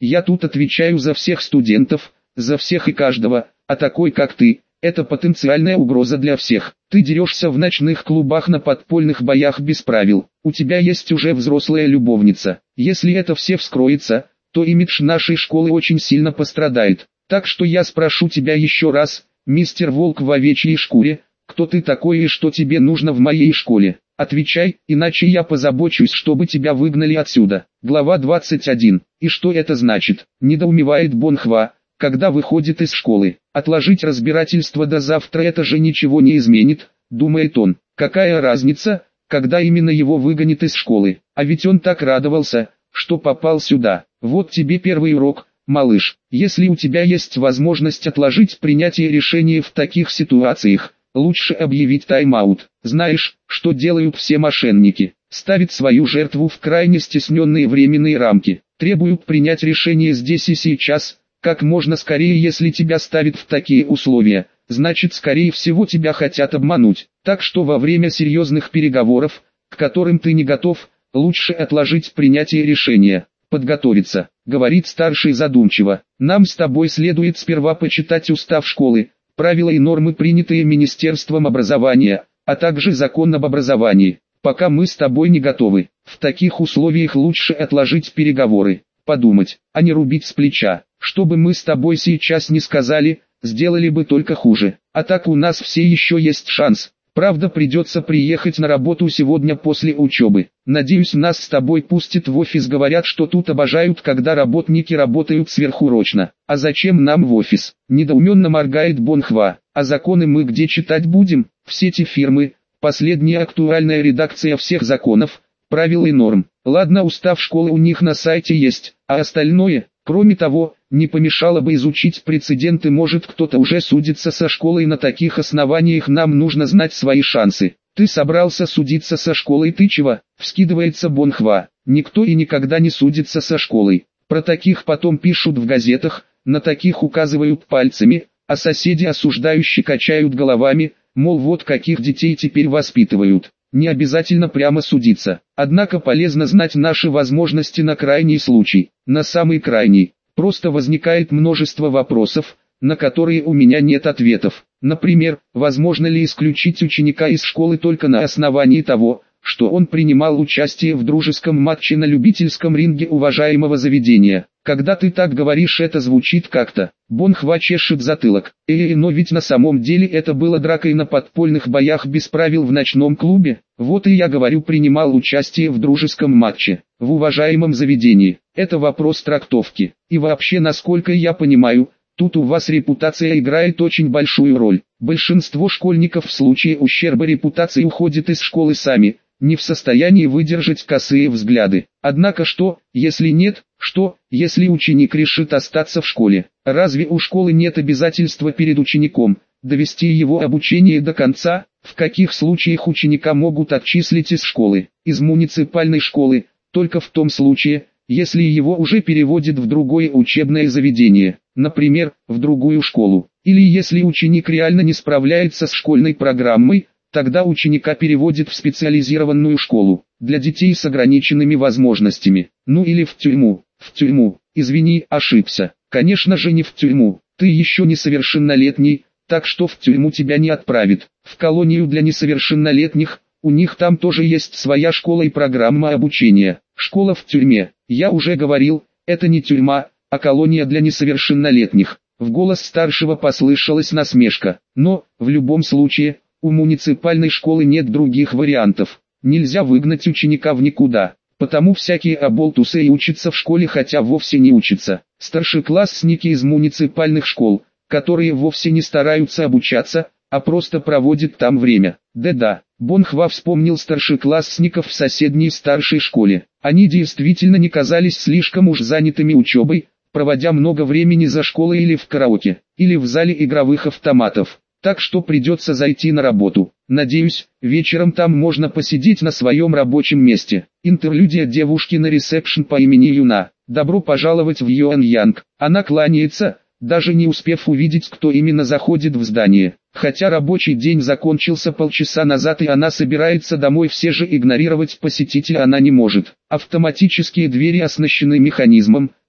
Я тут отвечаю за всех студентов, за всех и каждого, а такой как ты, это потенциальная угроза для всех. Ты дерешься в ночных клубах на подпольных боях без правил. У тебя есть уже взрослая любовница. Если это все вскроется, то имидж нашей школы очень сильно пострадает. Так что я спрошу тебя еще раз, мистер Волк в овечьей шкуре, кто ты такой и что тебе нужно в моей школе? Отвечай, иначе я позабочусь, чтобы тебя выгнали отсюда. Глава двадцать один. И что это значит? Недоумевает Бонхва, когда выходит из школы. Отложить разбирательство до завтра — это же ничего не изменит, думает он. Какая разница, когда именно его выгонят из школы? А ведь он так радовался, что попал сюда. Вот тебе первый урок, малыш. Если у тебя есть возможность отложить принятие решения в таких ситуациях, лучше объявить тайм-аут. Знаешь, что делают все мошенники? Ставят свою жертву в крайне стесненные временные рамки. Требуют принять решение здесь и сейчас, как можно скорее. Если тебя ставят в такие условия, значит, скорее всего тебя хотят обмануть. Так что во время серьезных переговоров, к которым ты не готов, лучше отложить принятие решения. Подготовиться, говорит старший задумчиво. Нам с тобой следует сперва почитать устав школы, правила и нормы, принятые Министерством образования, а также закон об образовании. Пока мы с тобой не готовы. В таких условиях лучше отложить переговоры, подумать, а не рубить с плеча. Что бы мы с тобой сейчас не сказали, сделали бы только хуже. А так у нас все еще есть шанс. Правда, придется приехать на работу сегодня после учебы. Надеюсь, нас с тобой пустят в офис. Говорят, что тут обожают, когда работники работают сверхурочно. А зачем нам в офис? Недоуменно моргает Бонхва. А законы мы где читать будем? В сети фирмы. Последняя актуальная редакция всех законов, правил и норм. Ладно, устав школы у них на сайте есть, а остальное... Кроме того, не помешало бы изучить прецеденты, может кто-то уже судится со школой на таких основаниях, нам нужно знать свои шансы. Ты собрался судиться со школой, ты чего? Вскидывается Бонхва. Никто и никогда не судится со школой. Про таких потом пишут в газетах, на таких указывают пальцами, а соседи осуждающие качают головами, мол, вот каких детей теперь воспитывают. Не обязательно прямо судиться, однако полезно знать наши возможности на крайний случай. На самый крайний, просто возникает множество вопросов, на которые у меня нет ответов. Например, возможно ли исключить ученика из школы только на основании того, что он принимал участие в дружеском матче на любительском ринге уважаемого заведения. Когда ты так говоришь, это звучит как-то. Бонхва чешет затылок. Эй, но ведь на самом деле это было дракой на подпольных боях без правил в ночном клубе. Вот и я говорю, принимал участие в дружеском матче, в уважаемом заведении. Это вопрос трактовки. И вообще, насколько я понимаю, тут у вас репутация играет очень большую роль. Большинство школьников в случае ущерба репутации уходят из школы сами, не в состоянии выдержать косые взгляды. Однако что, если нет, что, если ученик решит остаться в школе? Разве у школы нет обязательства перед учеником, довести его обучение до конца? В каких случаях ученика могут отчислить из школы, из муниципальной школы? Только в том случае, если его уже переводят в другое учебное заведение, например, в другую школу. Или если ученик реально не справляется с школьной программой, тогда ученика переводят в специализированную школу, для детей с ограниченными возможностями. Ну или в тюрьму. В тюрьму. Извини, ошибся. Конечно же не в тюрьму. Ты еще несовершеннолетний, так что в тюрьму тебя не отправят. В колонию для несовершеннолетних, у них там тоже есть своя школа и программа обучения. Школа в тюрьме. Я уже говорил, это не тюрьма, а колония для несовершеннолетних. В голос старшего послышалась насмешка. Но, в любом случае, у муниципальной школы нет других вариантов. Нельзя выгнать ученика в никуда, потому всякие оболтусы и учатся в школе, хотя вовсе не учатся. Старшеклассники из муниципальных школ, которые вовсе не стараются обучаться, а просто проводят там время. Да-да, Бонхва вспомнил старшеклассников в соседней старшей школе. Они действительно не казались слишком уж занятыми учебой, проводя много времени за школой или в караоке, или в зале игровых автоматов. Так что придется зайти на работу. Надеюсь, вечером там можно посидеть на своем рабочем месте. Интерлюдия девушки на ресепшн по имени Юна. Добро пожаловать в Юаньянг. Она кланяется, даже не успев увидеть, кто именно заходит в здание. Хотя рабочий день закончился полчаса назад и она собирается домой, все же игнорировать посетителя она не может. Автоматические двери оснащены механизмом,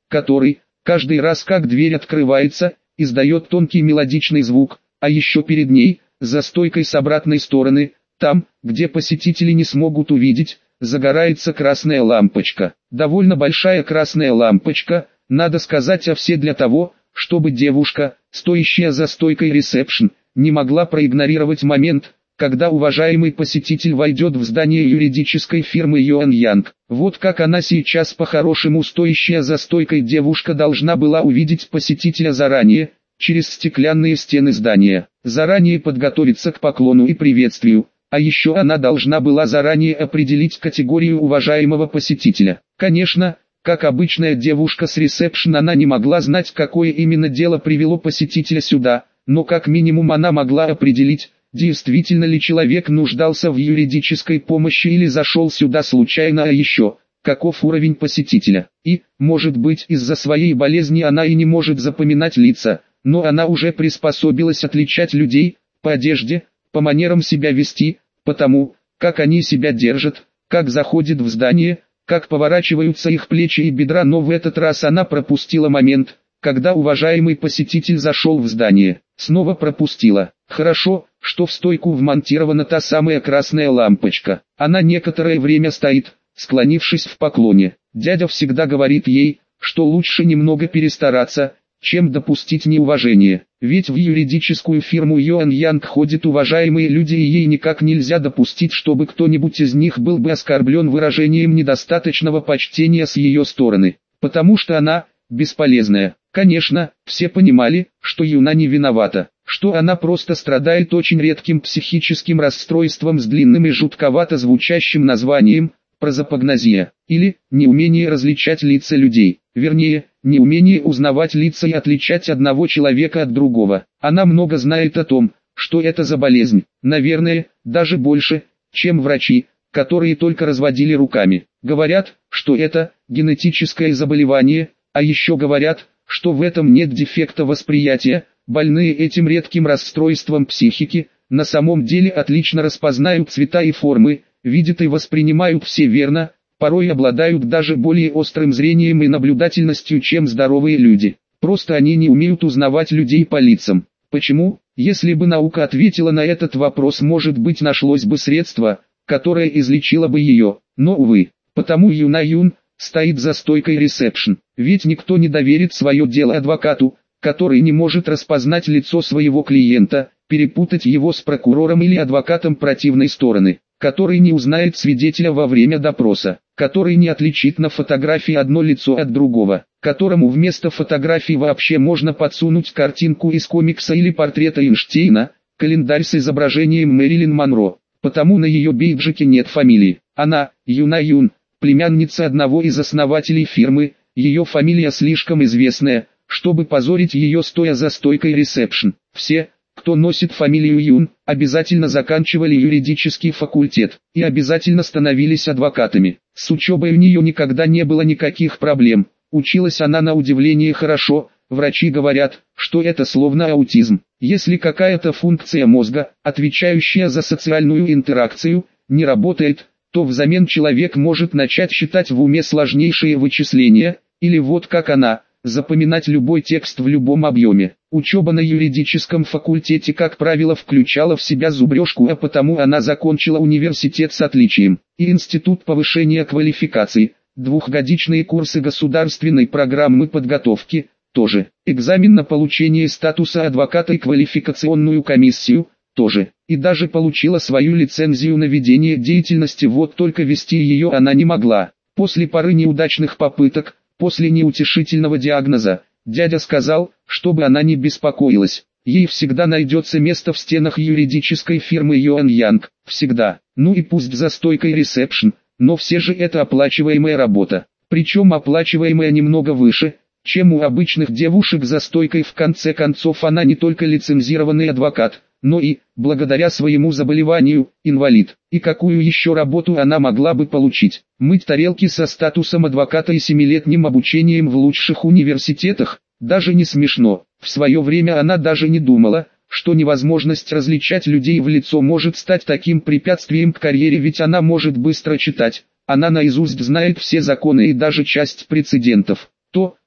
который, каждый раз как дверь открывается, издает тонкий мелодичный звук, а еще перед ней, за стойкой с обратной стороны, там, где посетители не смогут увидеть, загорается красная лампочка. Довольно большая красная лампочка, надо сказать, а все для того, чтобы девушка, стоящая за стойкой ресепшн, не могла проигнорировать момент, когда уважаемый посетитель войдет в здание юридической фирмы Юан Янг. Вот как она сейчас по-хорошему стоящая за стойкой девушка должна была увидеть посетителя заранее, через стеклянные стены здания, заранее подготовиться к поклону и приветствию, а еще она должна была заранее определить категорию уважаемого посетителя. Конечно, как обычная девушка с ресепшн, она не могла знать, какое именно дело привело посетителя сюда, но как минимум она могла определить, действительно ли человек нуждался в юридической помощи или зашел сюда случайно, а еще, каков уровень посетителя. И, может быть, из-за своей болезни она и не может запоминать лица, но она уже приспособилась отличать людей, по одежде, по манерам себя вести, по тому, как они себя держат, как заходят в здание, как поворачиваются их плечи и бедра, но в этот раз она пропустила момент, когда уважаемый посетитель зашел в здание. Снова пропустила. Хорошо, что в стойку вмонтирована та самая красная лампочка. Она некоторое время стоит, склонившись в поклоне. Дядя всегда говорит ей, что лучше немного перестараться, чем допустить неуважение. Ведь в юридическую фирму Юан Янг ходят уважаемые люди, и ей никак нельзя допустить, чтобы кто-нибудь из них был бы оскорблен выражением недостаточного почтения с ее стороны. Потому что она бесполезная. Конечно, все понимали, что Юна не виновата, что она просто страдает очень редким психическим расстройством с длинным и жутковато звучащим названием прозапагнозия, или неумение различать лица людей, вернее, неумение узнавать лица и отличать одного человека от другого. Она много знает о том, что это за болезнь, наверное, даже больше, чем врачи, которые только разводили руками. Говорят, что это генетическое заболевание, а еще говорят, что в этом нет дефекта восприятия. Больные этим редким расстройством психики на самом деле отлично распознают цвета и формы, видят и воспринимают все верно, порой обладают даже более острым зрением и наблюдательностью, чем здоровые люди. Просто они не умеют узнавать людей по лицам. Почему? Если бы наука ответила на этот вопрос, может быть, нашлось бы средство, которое излечило бы ее. Но увы, потому Юна Юн стоит за стойкой ресепшн. Ведь никто не доверит свое дело адвокату, который не может распознать лицо своего клиента, перепутать его с прокурором или адвокатом противной стороны, который не узнает свидетеля во время допроса, который не отличит на фотографии одно лицо от другого, которому вместо фотографии вообще можно подсунуть картинку из комикса или портрета Эйнштейна, календарь с изображением Мэрилин Монро, потому на ее бейджике нет фамилии. Она, Юна Юн, племянница одного из основателей фирмы, ее фамилия слишком известная, чтобы позорить ее стоя за стойкой ресепшн. Все, кто носит фамилию Юн, обязательно заканчивали юридический факультет и обязательно становились адвокатами. С учебой у нее никогда не было никаких проблем, училась она на удивление хорошо, врачи говорят, что это словно аутизм. Если какая-то функция мозга, отвечающая за социальную интеракцию, не работает, то взамен человек может начать считать в уме сложнейшие вычисления, или вот как она, запоминать любой текст в любом объеме. Учеба на юридическом факультете, как правило, включала в себя зубрежку, а потому она закончила университет с отличием, и институт повышения квалификации, двухгодичные курсы государственной программы подготовки, тоже, экзамен на получение статуса адвоката и квалификационную комиссию, тоже, и даже получила свою лицензию на ведение деятельности, вот только вести ее она не могла. После пары неудачных попыток, после неутешительного диагноза, дядя сказал, чтобы она не беспокоилась. Ей всегда найдется место в стенах юридической фирмы Юан Янг. Всегда. Ну и пусть за стойкой ресепшн, но все же это оплачиваемая работа. Причем оплачиваемая немного выше, чем у обычных девушек за стойкой. В конце концов, она не только лицензированный адвокат, но и, благодаря своему заболеванию, инвалид. И какую еще работу она могла бы получить? Мыть тарелки со статусом адвоката и семилетним обучением в лучших университетах? Даже не смешно. В свое время она даже не думала, что невозможность различать людей в лицо может стать таким препятствием к карьере, ведь она может быстро читать. Она наизусть знает все законы и даже часть прецедентов. То,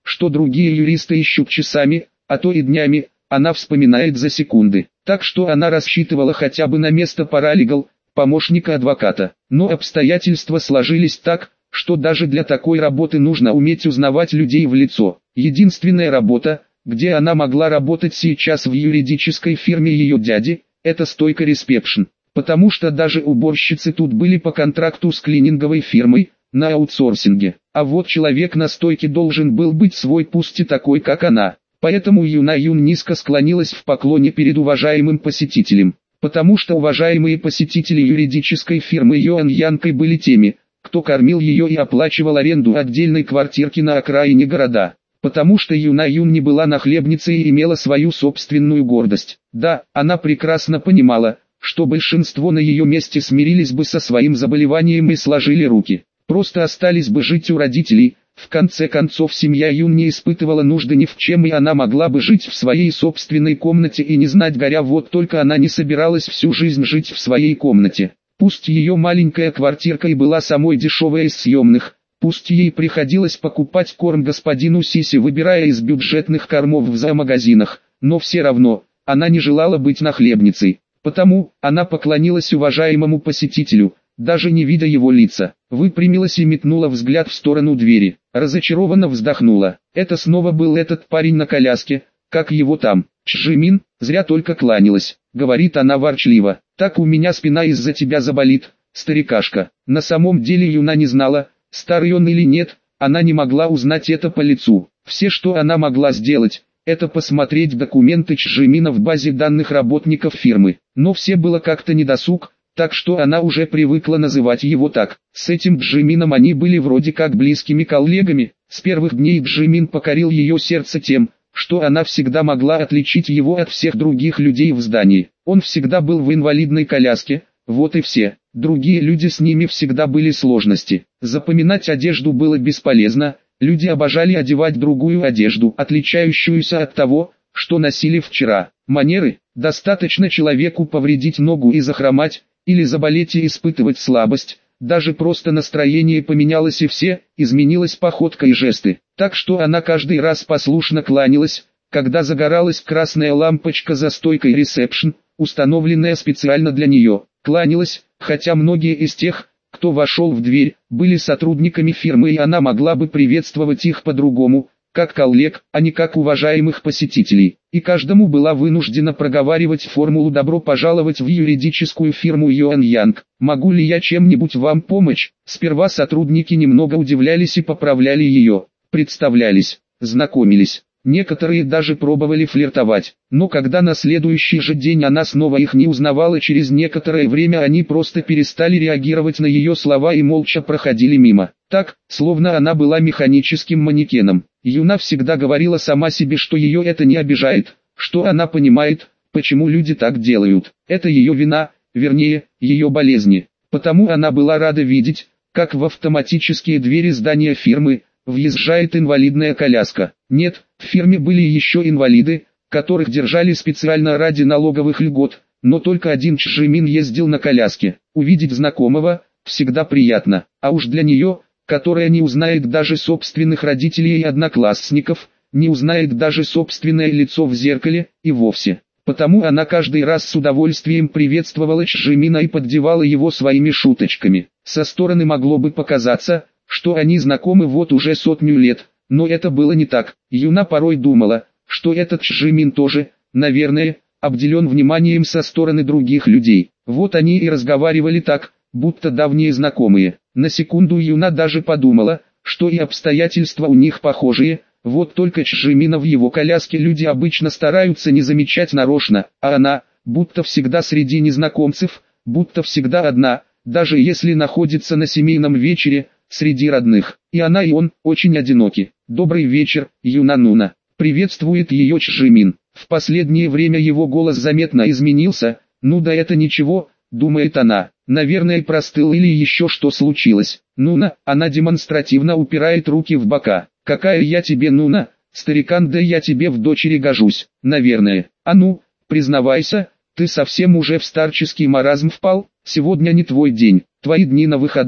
что другие юристы ищут часами, а то и днями, она вспоминает за секунды. Так что она рассчитывала хотя бы на место паралегал, помощника адвоката. Но обстоятельства сложились так, что даже для такой работы нужно уметь узнавать людей в лицо. Единственная работа, где она могла работать сейчас в юридической фирме ее дяди, это стойка ресепшн. Потому что даже уборщицы тут были по контракту с клининговой фирмой, на аутсорсинге. А вот человек на стойке должен был быть свой, пусть и такой, как она. Поэтому Юна Юн низко склонилась в поклоне перед уважаемым посетителем. Потому что уважаемые посетители юридической фирмы Юан Янкой были теми, кто кормил ее и оплачивал аренду отдельной квартирки на окраине города. Потому что Юна Юн не была нахлебницей и имела свою собственную гордость. Да, она прекрасно понимала, что большинство на ее месте смирились бы со своим заболеванием и сложили руки. Просто остались бы жить у родителей. В конце концов, семья Юн не испытывала нужды ни в чем, и она могла бы жить в своей собственной комнате и не знать горя. Вот только она не собиралась всю жизнь жить в своей комнате. Пусть ее маленькая квартирка и была самой дешевой из съемных, пусть ей приходилось покупать корм господину Сиси, выбирая из бюджетных кормов в зоомагазинах, но все равно, она не желала быть нахлебницей. Потому она поклонилась уважаемому посетителю, даже не видя его лица, выпрямилась и метнула взгляд в сторону двери, разочарованно вздохнула. Это снова был этот парень на коляске, как его там, Чжимин, зря только кланялась, говорит она ворчливо. Так у меня спина из-за тебя заболит, старикашка. На самом деле Юна не знала, старый он или нет, она не могла узнать это по лицу. Все, что она могла сделать, это посмотреть документы Чжимина в базе данных работников фирмы. Но все было как-то недосуг, так что она уже привыкла называть его так. С этим Чжимином они были вроде как близкими коллегами. С первых дней Чжимин покорил ее сердце тем, что она всегда могла отличить его от всех других людей в здании. Он всегда был в инвалидной коляске, вот и все. Другие люди, с ними всегда были сложности. Запоминать одежду было бесполезно. Люди обожали одевать другую одежду, отличающуюся от того, что носили вчера. Манеры: достаточно человеку повредить ногу и захромать, или заболеть и испытывать слабость. Даже просто настроение поменялось, и все, изменилась походка и жесты. Так что она каждый раз послушно кланялась, когда загоралась красная лампочка за стойкой ресепшн, установленная специально для нее. Кланялась, хотя многие из тех, кто вошел в дверь, были сотрудниками фирмы, и она могла бы приветствовать их по-другому, как коллег, а не как уважаемых посетителей. И каждому была вынуждена проговаривать формулу «добро пожаловать в юридическую фирму Юан Янг. Могу ли я чем-нибудь вам помочь?» Сперва сотрудники немного удивлялись и поправляли ее, представлялись, знакомились. Некоторые даже пробовали флиртовать, но когда на следующий же день она снова их не узнавала, через некоторое время они просто перестали реагировать на ее слова и молча проходили мимо. Так, словно она была механическим манекеном. Юна всегда говорила сама себе, что ее это не обижает, что она понимает, почему люди так делают. Это ее вина, вернее, ее болезни. Потому она была рада видеть, как в автоматические двери здания фирмы въезжает инвалидная коляска. Нет, в фирме были еще инвалиды, которых держали специально ради налоговых льгот, но только один Чжимин ездил на коляске. Увидеть знакомого всегда приятно, а уж для нее, которая не узнает даже собственных родителей и одноклассников, не узнает даже собственное лицо в зеркале, и вовсе. Потому она каждый раз с удовольствием приветствовала Чжимина и поддевала его своими шуточками. Со стороны могло бы показаться, что они знакомы вот уже сотню лет, но это было не так. Юна порой думала, что этот Чжимин тоже, наверное, обделен вниманием со стороны других людей. Вот они и разговаривали так, будто давние знакомые. На секунду Юна даже подумала, что и обстоятельства у них похожие, вот только Чжимина в его коляске люди обычно стараются не замечать нарочно, а она, будто всегда среди незнакомцев, будто всегда одна, даже если находится на семейном вечере, среди родных. И она и он очень одиноки. «Добрый вечер, Юна Нуна», приветствует ее Чжимин. В последнее время его голос заметно изменился. «Ну да это ничего», думает она, наверное простыл или еще что случилось. «Нуна», она демонстративно упирает руки в бока. «Какая я тебе Нуна, старикан, да я тебе в дочери гожусь, наверное. А ну, признавайся, ты совсем уже в старческий маразм впал? Сегодня не твой день, твои дни на выходных».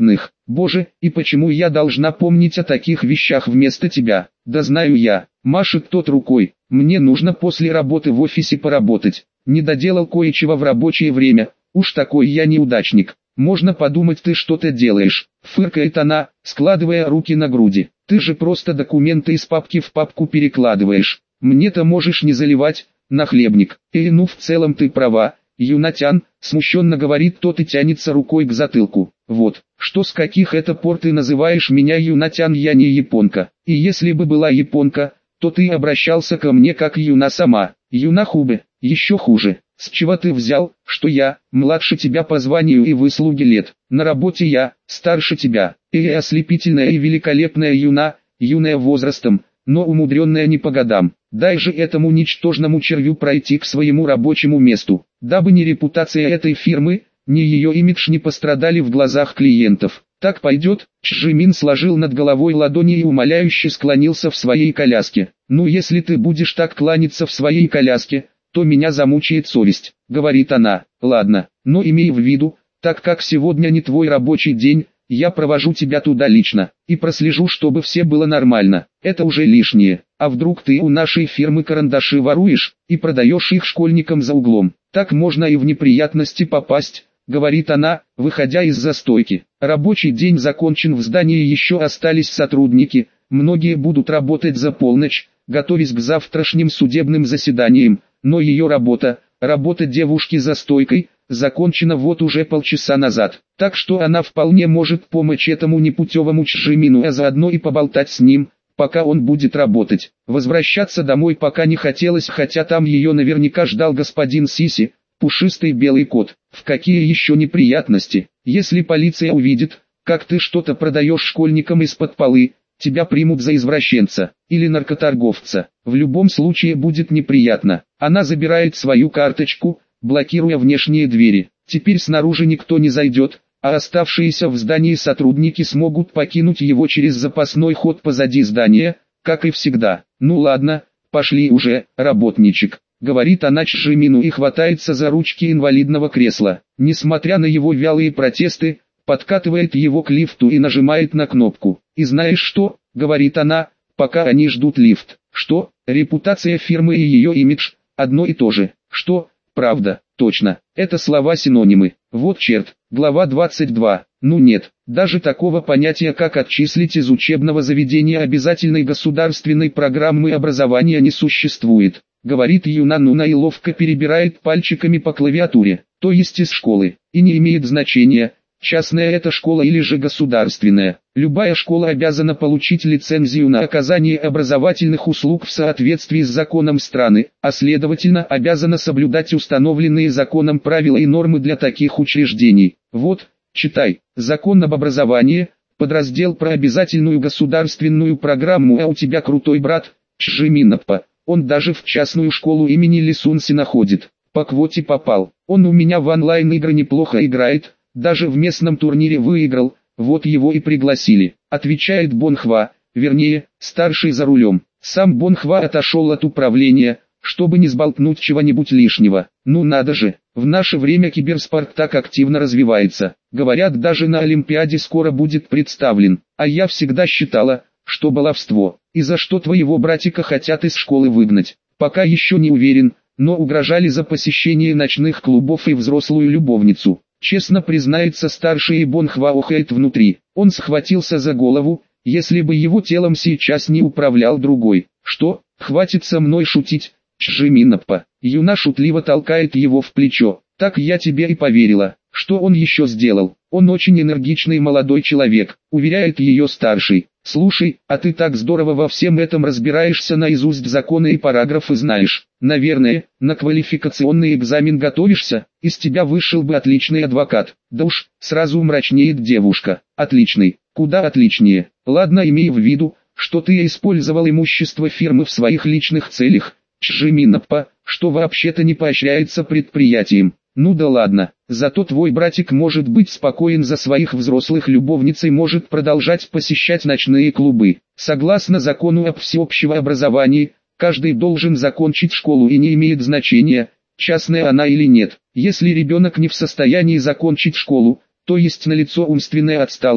Боже, и почему я должна помнить о таких вещах вместо тебя? Да знаю я, машет тот рукой, мне нужно после работы в офисе поработать. Не доделал кое-чего в рабочее время, уж такой я неудачник. Можно подумать, ты что-то делаешь, фыркает она, складывая руки на груди. Ты же просто документы из папки в папку перекладываешь. Мне-то можешь не заливать, нахлебник. И ну в целом ты права, Юнатян, смущенно говорит тот и тянется рукой к затылку. Вот, что с каких это пор ты называешь меня Юнатян, я не японка. И если бы была японка, то ты обращался ко мне как Юна сама. Юна Хубе, еще хуже. С чего ты взял, что я, младше тебя по званию и выслуге лет? На работе я, старше тебя. И ослепительная и великолепная Юна, юная возрастом, но умудренная не по годам. Дай же этому ничтожному червю пройти к своему рабочему месту, дабы ни репутация этой фирмы, ни ее имидж не пострадали в глазах клиентов. Так пойдет? Чжимин сложил над головой ладони и умоляюще склонился в своей коляске. Ну если ты будешь так кланяться в своей коляске, то меня замучает совесть, говорит она. Ладно, но имей в виду, так как сегодня не твой рабочий день, я провожу тебя туда лично, и прослежу, чтобы все было нормально. Это уже лишнее. А вдруг ты у нашей фирмы карандаши воруешь, и продаешь их школьникам за углом? Так можно и в неприятности попасть, говорит она, выходя из застойки. Рабочий день закончен, в здании еще остались сотрудники, многие будут работать за полночь, готовясь к завтрашним судебным заседаниям, но ее работа, работа девушки за стойкой, закончена вот уже полчаса назад, так что она вполне может помочь этому непутевому Чжимину, а заодно и поболтать с ним, пока он будет работать. Возвращаться домой пока не хотелось, хотя там ее наверняка ждал господин Сиси, пушистый белый кот. В какие еще неприятности, если полиция увидит, как ты что-то продаешь школьникам из-под полы, тебя примут за извращенца или наркоторговца. В любом случае будет неприятно. Она забирает свою карточку, блокируя внешние двери. Теперь снаружи никто не зайдет, а оставшиеся в здании сотрудники смогут покинуть его через запасной ход позади здания, как и всегда. Ну ладно, пошли уже, работничек, говорит она Чжимину и хватается за ручки инвалидного кресла. Несмотря на его вялые протесты, подкатывает его к лифту и нажимает на кнопку. И знаешь что, говорит она, пока они ждут лифт. Что? Репутация фирмы и ее имидж, одно и то же. Что? Правда, точно, это слова-синонимы. Вот черт, глава двадцать два. Ну нет, даже такого понятия, как отчислить из учебного заведения обязательной государственной программы образования не существует, говорит Юна Нуна и ловко перебирает пальчиками по клавиатуре, то есть из школы, и не имеет значения, частная это школа или же государственная. Любая школа обязана получить лицензию на оказание образовательных услуг в соответствии с законом страны, а следовательно обязана соблюдать установленные законом правила и нормы для таких учреждений. Вот, читай, закон об образовании, подраздел про обязательную государственную программу, а у тебя крутой брат, Чжиминаппа, он даже в частную школу имени Ли Сунсина ходит, по квоте попал, он у меня в онлайн-игры неплохо играет, даже в местном турнире выиграл, вот его и пригласили, отвечает Бонхва, вернее, старший за рулем. Сам Бонхва отошел от управления, чтобы не сболтнуть чего-нибудь лишнего. Ну надо же, в наше время киберспорт так активно развивается. Говорят, даже на Олимпиаде скоро будет представлен. А я всегда считала, что баловство. И за что твоего братика хотят из школы выгнать? Пока еще не уверен, но угрожали за посещение ночных клубов и взрослую любовницу. Честно признается старший, и Бонхва охает внутри. Он схватился за голову, если бы его телом сейчас не управлял другой. Что? Хватит со мной шутить, Чжиминаппа. Юна шутливо толкает его в плечо. Так я тебе и поверила. Что он еще сделал? Он очень энергичный молодой человек, уверяет ее старший. Слушай, а ты так здорово во всем этом разбираешься, наизусть законы и параграфы знаешь. Наверное, на квалификационный экзамен готовишься? Из тебя вышел бы отличный адвокат. Да уж, сразу мрачнеет девушка. Отличный, куда отличнее. Ладно, имей в виду, что ты использовал имущество фирмы в своих личных целях, Чжиминаппа, что вообще-то не поощряется предприятием. Ну да ладно, зато твой братик может быть спокоен за своих взрослых любовниц и может продолжать посещать ночные клубы. Согласно закону об всеобщем образовании, каждый должен закончить школу, и не имеет значения, частная она или нет. Если ребенок не в состоянии закончить школу, то есть налицо умственная отсталость,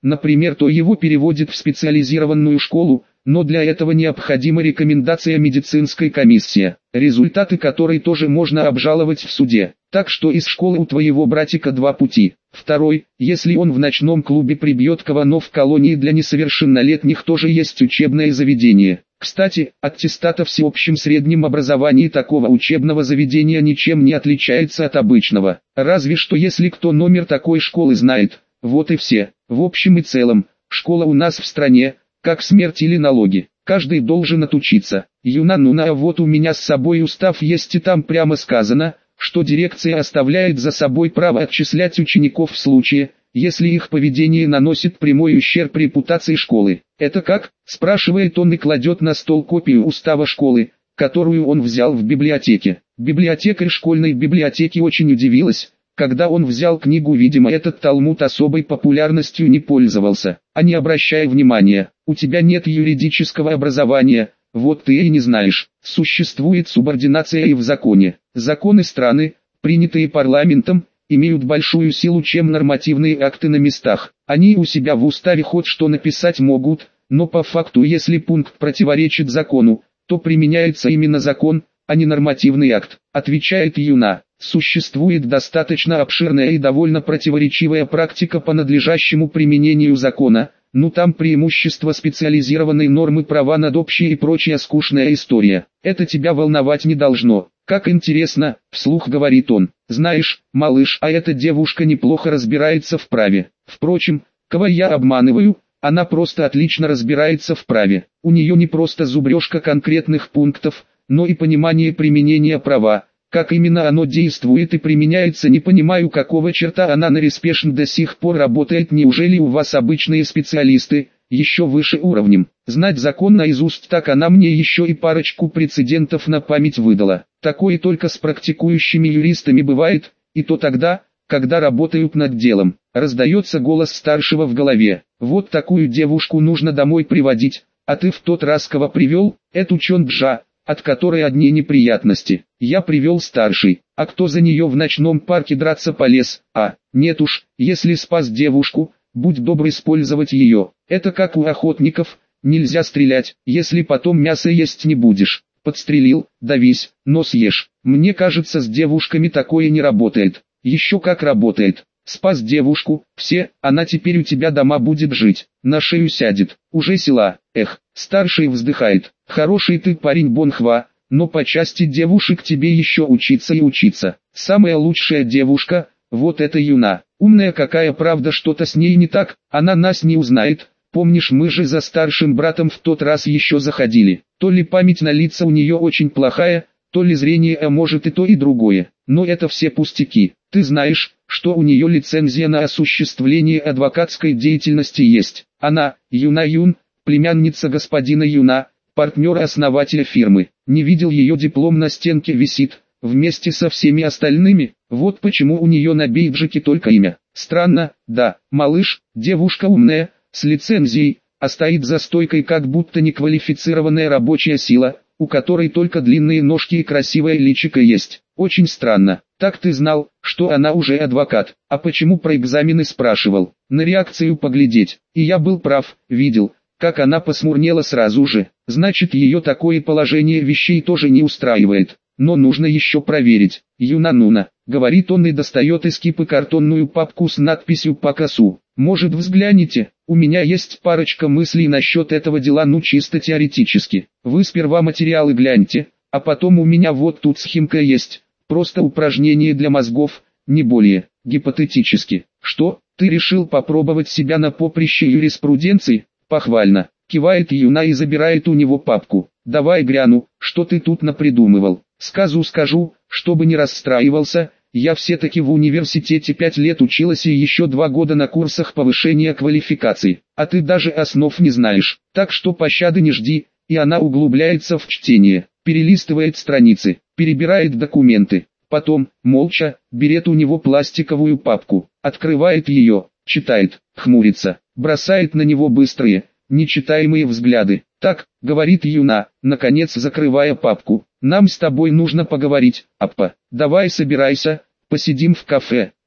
например, то его переводят в специализированную школу, но для этого необходима рекомендация медицинской комиссии, результаты которой тоже можно обжаловать в суде. Так что из школы у твоего братика два пути. Второй, если он в ночном клубе прибьет кого, но в колонии для несовершеннолетних тоже есть учебное заведение. Кстати, аттестат о всеобщем среднем образовании такого учебного заведения ничем не отличается от обычного. Разве что если кто номер такой школы знает. Вот и все. В общем и целом, школа у нас в стране, как смерть или налоги. Каждый должен отучиться. Юна Нуна, а вот у меня с собой устав есть, и там прямо сказано, что дирекция оставляет за собой право отчислять учеников в случае, если их поведение наносит прямой ущерб репутации школы. «Это как?» – спрашивает он и кладет на стол копию устава школы, которую он взял в библиотеке. Библиотекарь школьной библиотеки очень удивилась, когда он взял книгу. Видимо, этот талмуд особой популярностью не пользовался. А не обращая внимания, у тебя нет юридического образования, вот ты и не знаешь. Существует субординация и в законе. Законы страны, принятые парламентом, имеют большую силу, чем нормативные акты на местах. Они у себя в уставе хоть что написать могут, но по факту, если пункт противоречит закону, то применяется именно закон, а не нормативный акт, отвечает Юна. Существует достаточно обширная и довольно противоречивая практика по надлежащему применению закона, но там преимущество специализированной нормы права над общей и прочая скучная история. Это тебя волновать не должно. Как интересно, вслух говорит он. Знаешь, малыш, а эта девушка неплохо разбирается в праве. Впрочем, кого я обманываю, она просто отлично разбирается в праве. У нее не просто зубрежка конкретных пунктов, но и понимание применения права. Как именно оно действует и применяется, не понимаю, какого черта она на респешн до сих пор работает. Неужели у вас обычные специалисты, еще выше уровнем? Знать закон наизусть, так она мне еще и парочку прецедентов на память выдала. Такое только с практикующими юристами бывает, и то тогда, когда работают над делом. Раздается голос старшего в голове. Вот такую девушку нужно домой приводить, а ты в тот раз кого привел? Эту Чонджа, от которой одни неприятности. Я привел старший, а кто за нее в ночном парке драться полез? А, нет уж, если спас девушку, будь добр использовать ее. Это как у охотников, нельзя стрелять, если потом мясо есть не будешь. Подстрелил, давись, но съешь. Мне кажется, с девушками такое не работает. Еще как работает. Спас девушку, все, она теперь у тебя дома будет жить, на шею сядет, уже села. Эх, старший вздыхает. Хороший ты парень, Бонхва, но по части девушек тебе еще учиться и учиться. Самая лучшая девушка, вот эта Юна. Умная какая, правда, что-то с ней не так, она нас не узнает. Помнишь, мы же за старшим братом в тот раз еще заходили. То ли память на лица у нее очень плохая, то ли зрение, а может и то и другое. Но это все пустяки. Ты знаешь, что у нее лицензия на осуществление адвокатской деятельности есть. Она, Юна Юн, племянница господина Юна, партнера основателя фирмы. Не видел ее диплом на стенке висит, вместе со всеми остальными. Вот почему у нее на бейджике только имя. Странно, да, малыш, девушка умная, с лицензией, а стоит за стойкой как будто неквалифицированная рабочая сила, у которой только длинные ножки и красивое личико есть. Очень странно. Так ты знал, что она уже адвокат, а почему про экзамены спрашивал? На реакцию поглядеть. И я был прав, видел, как она посмурнела сразу же. Значит, ее такое положение вещей тоже не устраивает. Но нужно еще проверить. Юна Нуна, говорит он и достает из кипы картонную папку с надписью «Покасу». Может, взгляните? У меня есть парочка мыслей насчет этого дела, ну чисто теоретически. Вы сперва материалы гляньте, а потом у меня вот тут схемка есть. Просто упражнение для мозгов, не более. Гипотетически. Что, ты решил попробовать себя на поприще юриспруденции? Похвально. Кивает Юна и забирает у него папку. Давай гляну, что ты тут напридумывал. Сказу скажу, чтобы не расстраивался. Я все-таки в университете пять лет училась и еще два года на курсах повышения квалификации. А ты даже основ не знаешь. Так что пощады не жди. И она углубляется в чтение. Перелистывает страницы, перебирает документы. Потом, молча, берет у него пластиковую папку. Открывает ее, читает, хмурится. Бросает на него быстрые, нечитаемые взгляды. Так, говорит Юна, наконец закрывая папку. Нам с тобой нужно поговорить, Аппа. Давай собирайся, посидим в кафе.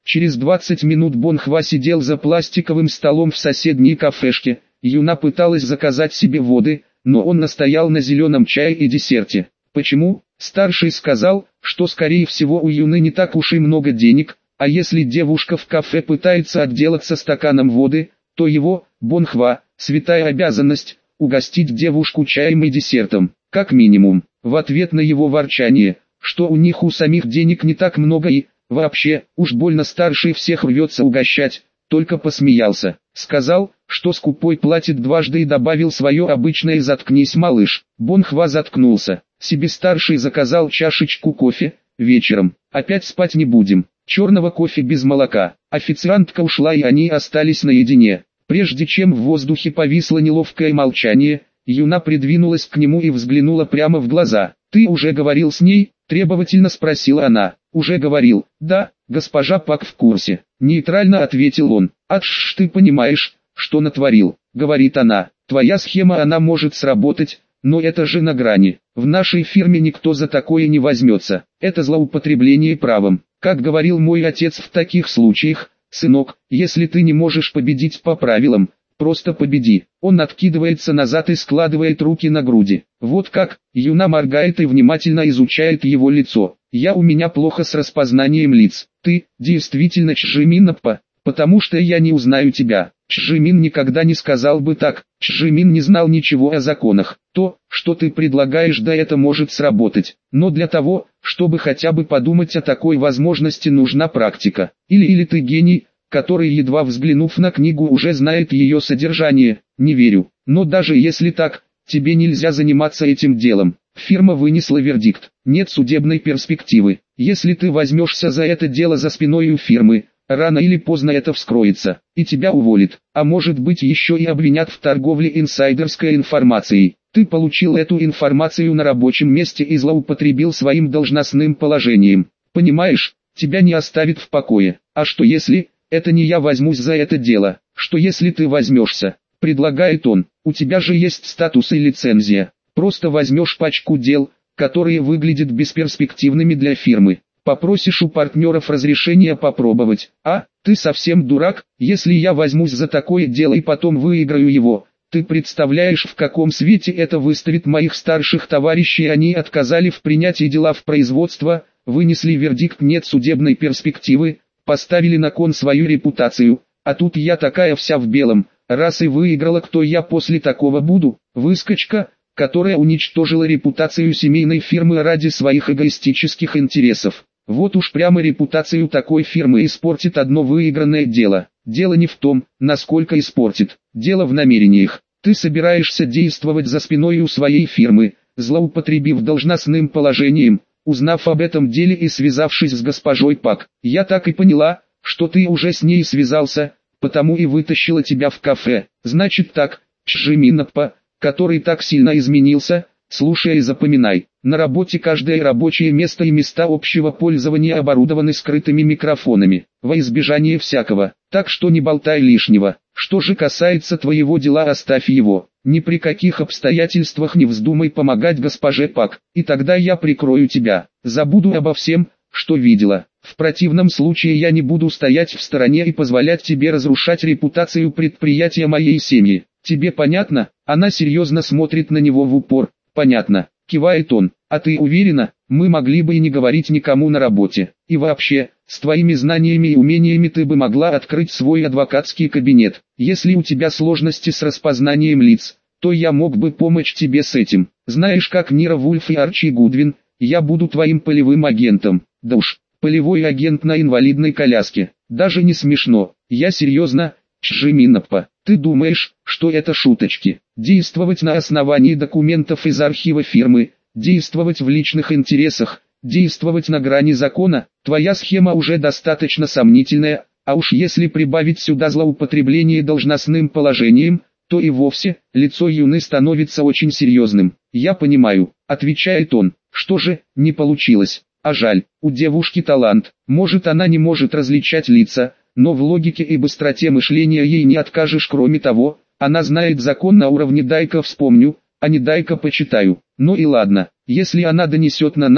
Через двадцать минут Бонхва сидел за пластиковым столом в соседней кафешке. Юна пыталась заказать себе воды, но он настоял на зеленом чае и десерте. Почему? Старший сказал, что скорее всего у Юны не так уж и много денег, а если девушка в кафе пытается отделаться стаканом воды, то его, Бонхва, святая обязанность, угостить девушку чаем и десертом, как минимум. В ответ на его ворчание, что у них у самих денег не так много и, вообще, уж больно старший всех рвется угощать, только посмеялся. Сказал, что скупой платит дважды и добавил свое обычное «заткнись, малыш». Бонхва заткнулся. Себе старший заказал чашечку кофе. Вечером, опять спать не будем. Черного кофе без молока. Официантка ушла и они остались наедине. Прежде чем в воздухе повисло неловкое молчание, Юна придвинулась к нему и взглянула прямо в глаза. «Ты уже говорил с ней?» – требовательно спросила она. «Уже говорил, да, госпожа Пак в курсе», – нейтрально ответил он. «Аж ты понимаешь, что натворил», – говорит она. «Твоя схема она может сработать, но это же на грани. В нашей фирме никто за такое не возьмется. Это злоупотребление правом. Как говорил мой отец в таких случаях, сынок, если ты не можешь победить по правилам, просто победи». Он откидывается назад и складывает руки на груди. Вот как. Юна моргает и внимательно изучает его лицо. «Я у меня плохо с распознанием лиц. Ты, действительно Чжиминаппа, потому что я не узнаю тебя». Чжимин никогда не сказал бы так. Чжимин не знал ничего о законах. То, что ты предлагаешь, да, это может сработать. Но для того, чтобы хотя бы подумать о такой возможности, нужна практика. Или или ты гений, который, едва взглянув на книгу, уже знает ее содержание. Не верю. Но даже если так, тебе нельзя заниматься этим делом. Фирма вынесла вердикт. Нет судебной перспективы. Если ты возьмешься за это дело за спиной у фирмы, рано или поздно это вскроется, и тебя уволят, а может быть еще и обвинят в торговле инсайдерской информацией. Ты получил эту информацию на рабочем месте и злоупотребил своим должностным положением. Понимаешь, тебя не оставят в покое. А что если, это не я возьмусь за это дело, что если ты возьмешься, предлагает он, у тебя же есть статус и лицензия, просто возьмешь пачку дел, которые выглядят бесперспективными для фирмы. Попросишь у партнеров разрешения попробовать. А, ты совсем дурак, если я возьмусь за такое дело и потом выиграю его. Ты представляешь, в каком свете это выставит моих старших товарищей? Они отказали в принятии дела в производство, вынесли вердикт нет судебной перспективы, поставили на кон свою репутацию. А тут я такая вся в белом, раз и выиграла, кто я после такого буду? Выскочка, которая уничтожила репутацию семейной фирмы ради своих эгоистических интересов. Вот уж прямо репутацию такой фирмы испортит одно выигранное дело. Дело не в том, насколько испортит. Дело в намерениях. Ты собираешься действовать за спиной у своей фирмы, злоупотребив должностным положением, узнав об этом деле и связавшись с госпожой Пак. Я так и поняла, что ты уже с ней связался, потому и вытащила тебя в кафе. Значит так, Чжиминаппа, который так сильно изменился, слушай и запоминай. На работе каждое рабочее место и места общего пользования оборудованы скрытыми микрофонами, во избежание всякого, так что не болтай лишнего. Что же касается твоего дела, оставь его, ни при каких обстоятельствах не вздумай помогать госпоже Пак, и тогда я прикрою тебя, забуду обо всем, что видела. В противном случае я не буду стоять в стороне и позволять тебе разрушать репутацию предприятия моей семьи. Тебе понятно? Она серьезно смотрит на него в упор. Понятно, кивает он. А ты уверена, мы могли бы и не говорить никому на работе. И вообще, с твоими знаниями и умениями ты бы могла открыть свой адвокатский кабинет. Если у тебя сложности с распознанием лиц, то я мог бы помочь тебе с этим. Знаешь, как Ниро Вульф и Арчи Гудвин, я буду твоим полевым агентом. Да уж, полевой агент на инвалидной коляске. Даже не смешно. Я серьезно, Чжиминаппа. Ты думаешь, что это шуточки? Действовать на основании документов из архива фирмы, действовать в личных интересах, действовать на грани закона? Твоя схема уже достаточно сомнительная, а уж если прибавить сюда злоупотребление должностным положением, то и вовсе, лицо Юны становится очень серьезным. Я понимаю, отвечает он. Что же, не получилось? А жаль, у девушки талант, может она не может различать лица, но в логике и быстроте мышления ей не откажешь. Кроме того, она знает закон на уровне «дай-ка вспомню», а не «дай-ка почитаю». Ну и ладно, если она донесет на нас,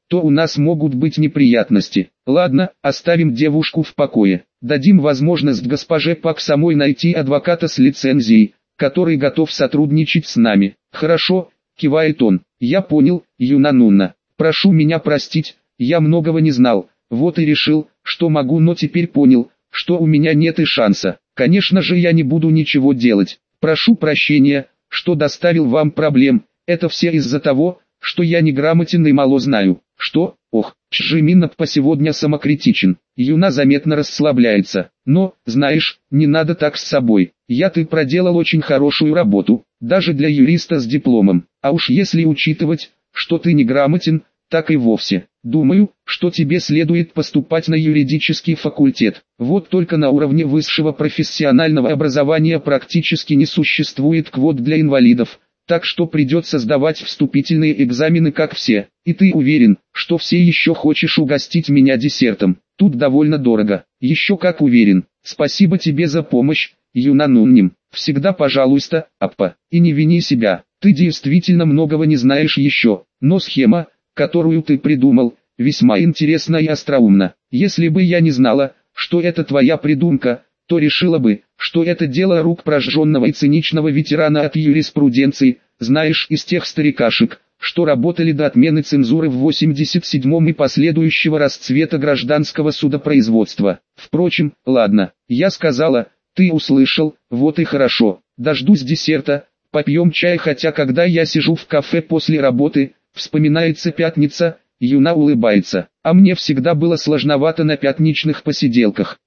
то у нас могут быть неприятности. Ладно, оставим девушку в покое. Дадим возможность госпоже Пак самой найти адвоката с лицензией, который готов сотрудничать с нами. Хорошо, кивает он. Я понял, Юна Нунна. Прошу меня простить, я многого не знал. Вот и решил, что могу, но теперь понял, что у меня нет и шанса. Конечно же я не буду ничего делать. Прошу прощения, что доставил вам проблем. Это все из-за того, что я неграмотен и мало знаю. Что? Ох, Чжиминаппа сегодня самокритичен. Юна заметно расслабляется. Но, знаешь, не надо так с собой. Я ты проделал очень хорошую работу, даже для юриста с дипломом. А уж если учитывать, что ты неграмотен, так и вовсе. Думаю, что тебе следует поступать на юридический факультет. Вот только на уровне высшего профессионального образования практически не существует квот для инвалидов, так что придется сдавать вступительные экзамены как все. И ты уверен, что все еще хочешь угостить меня десертом? Тут довольно дорого. Еще как уверен. Спасибо тебе за помощь, Юна Нунним. Всегда пожалуйста, Аппа. И не вини себя. Ты действительно многого не знаешь еще. Но схема, которую ты придумал, весьма интересна и остроумна. Если бы я не знала, что это твоя придумка, то решила бы, что это дело рук прожженного и циничного ветерана от юриспруденции, знаешь, из тех старикашек, что работали до отмены цензуры в восемьдесят седьмом и последующего расцвета гражданского судопроизводства. Впрочем, ладно, я сказала, ты услышал, вот и хорошо. Дождусь десерта, попьем чай, хотя когда я сижу в кафе после работы, вспоминается пятница, Юна улыбается, а мне всегда было сложновато на пятничных посиделках.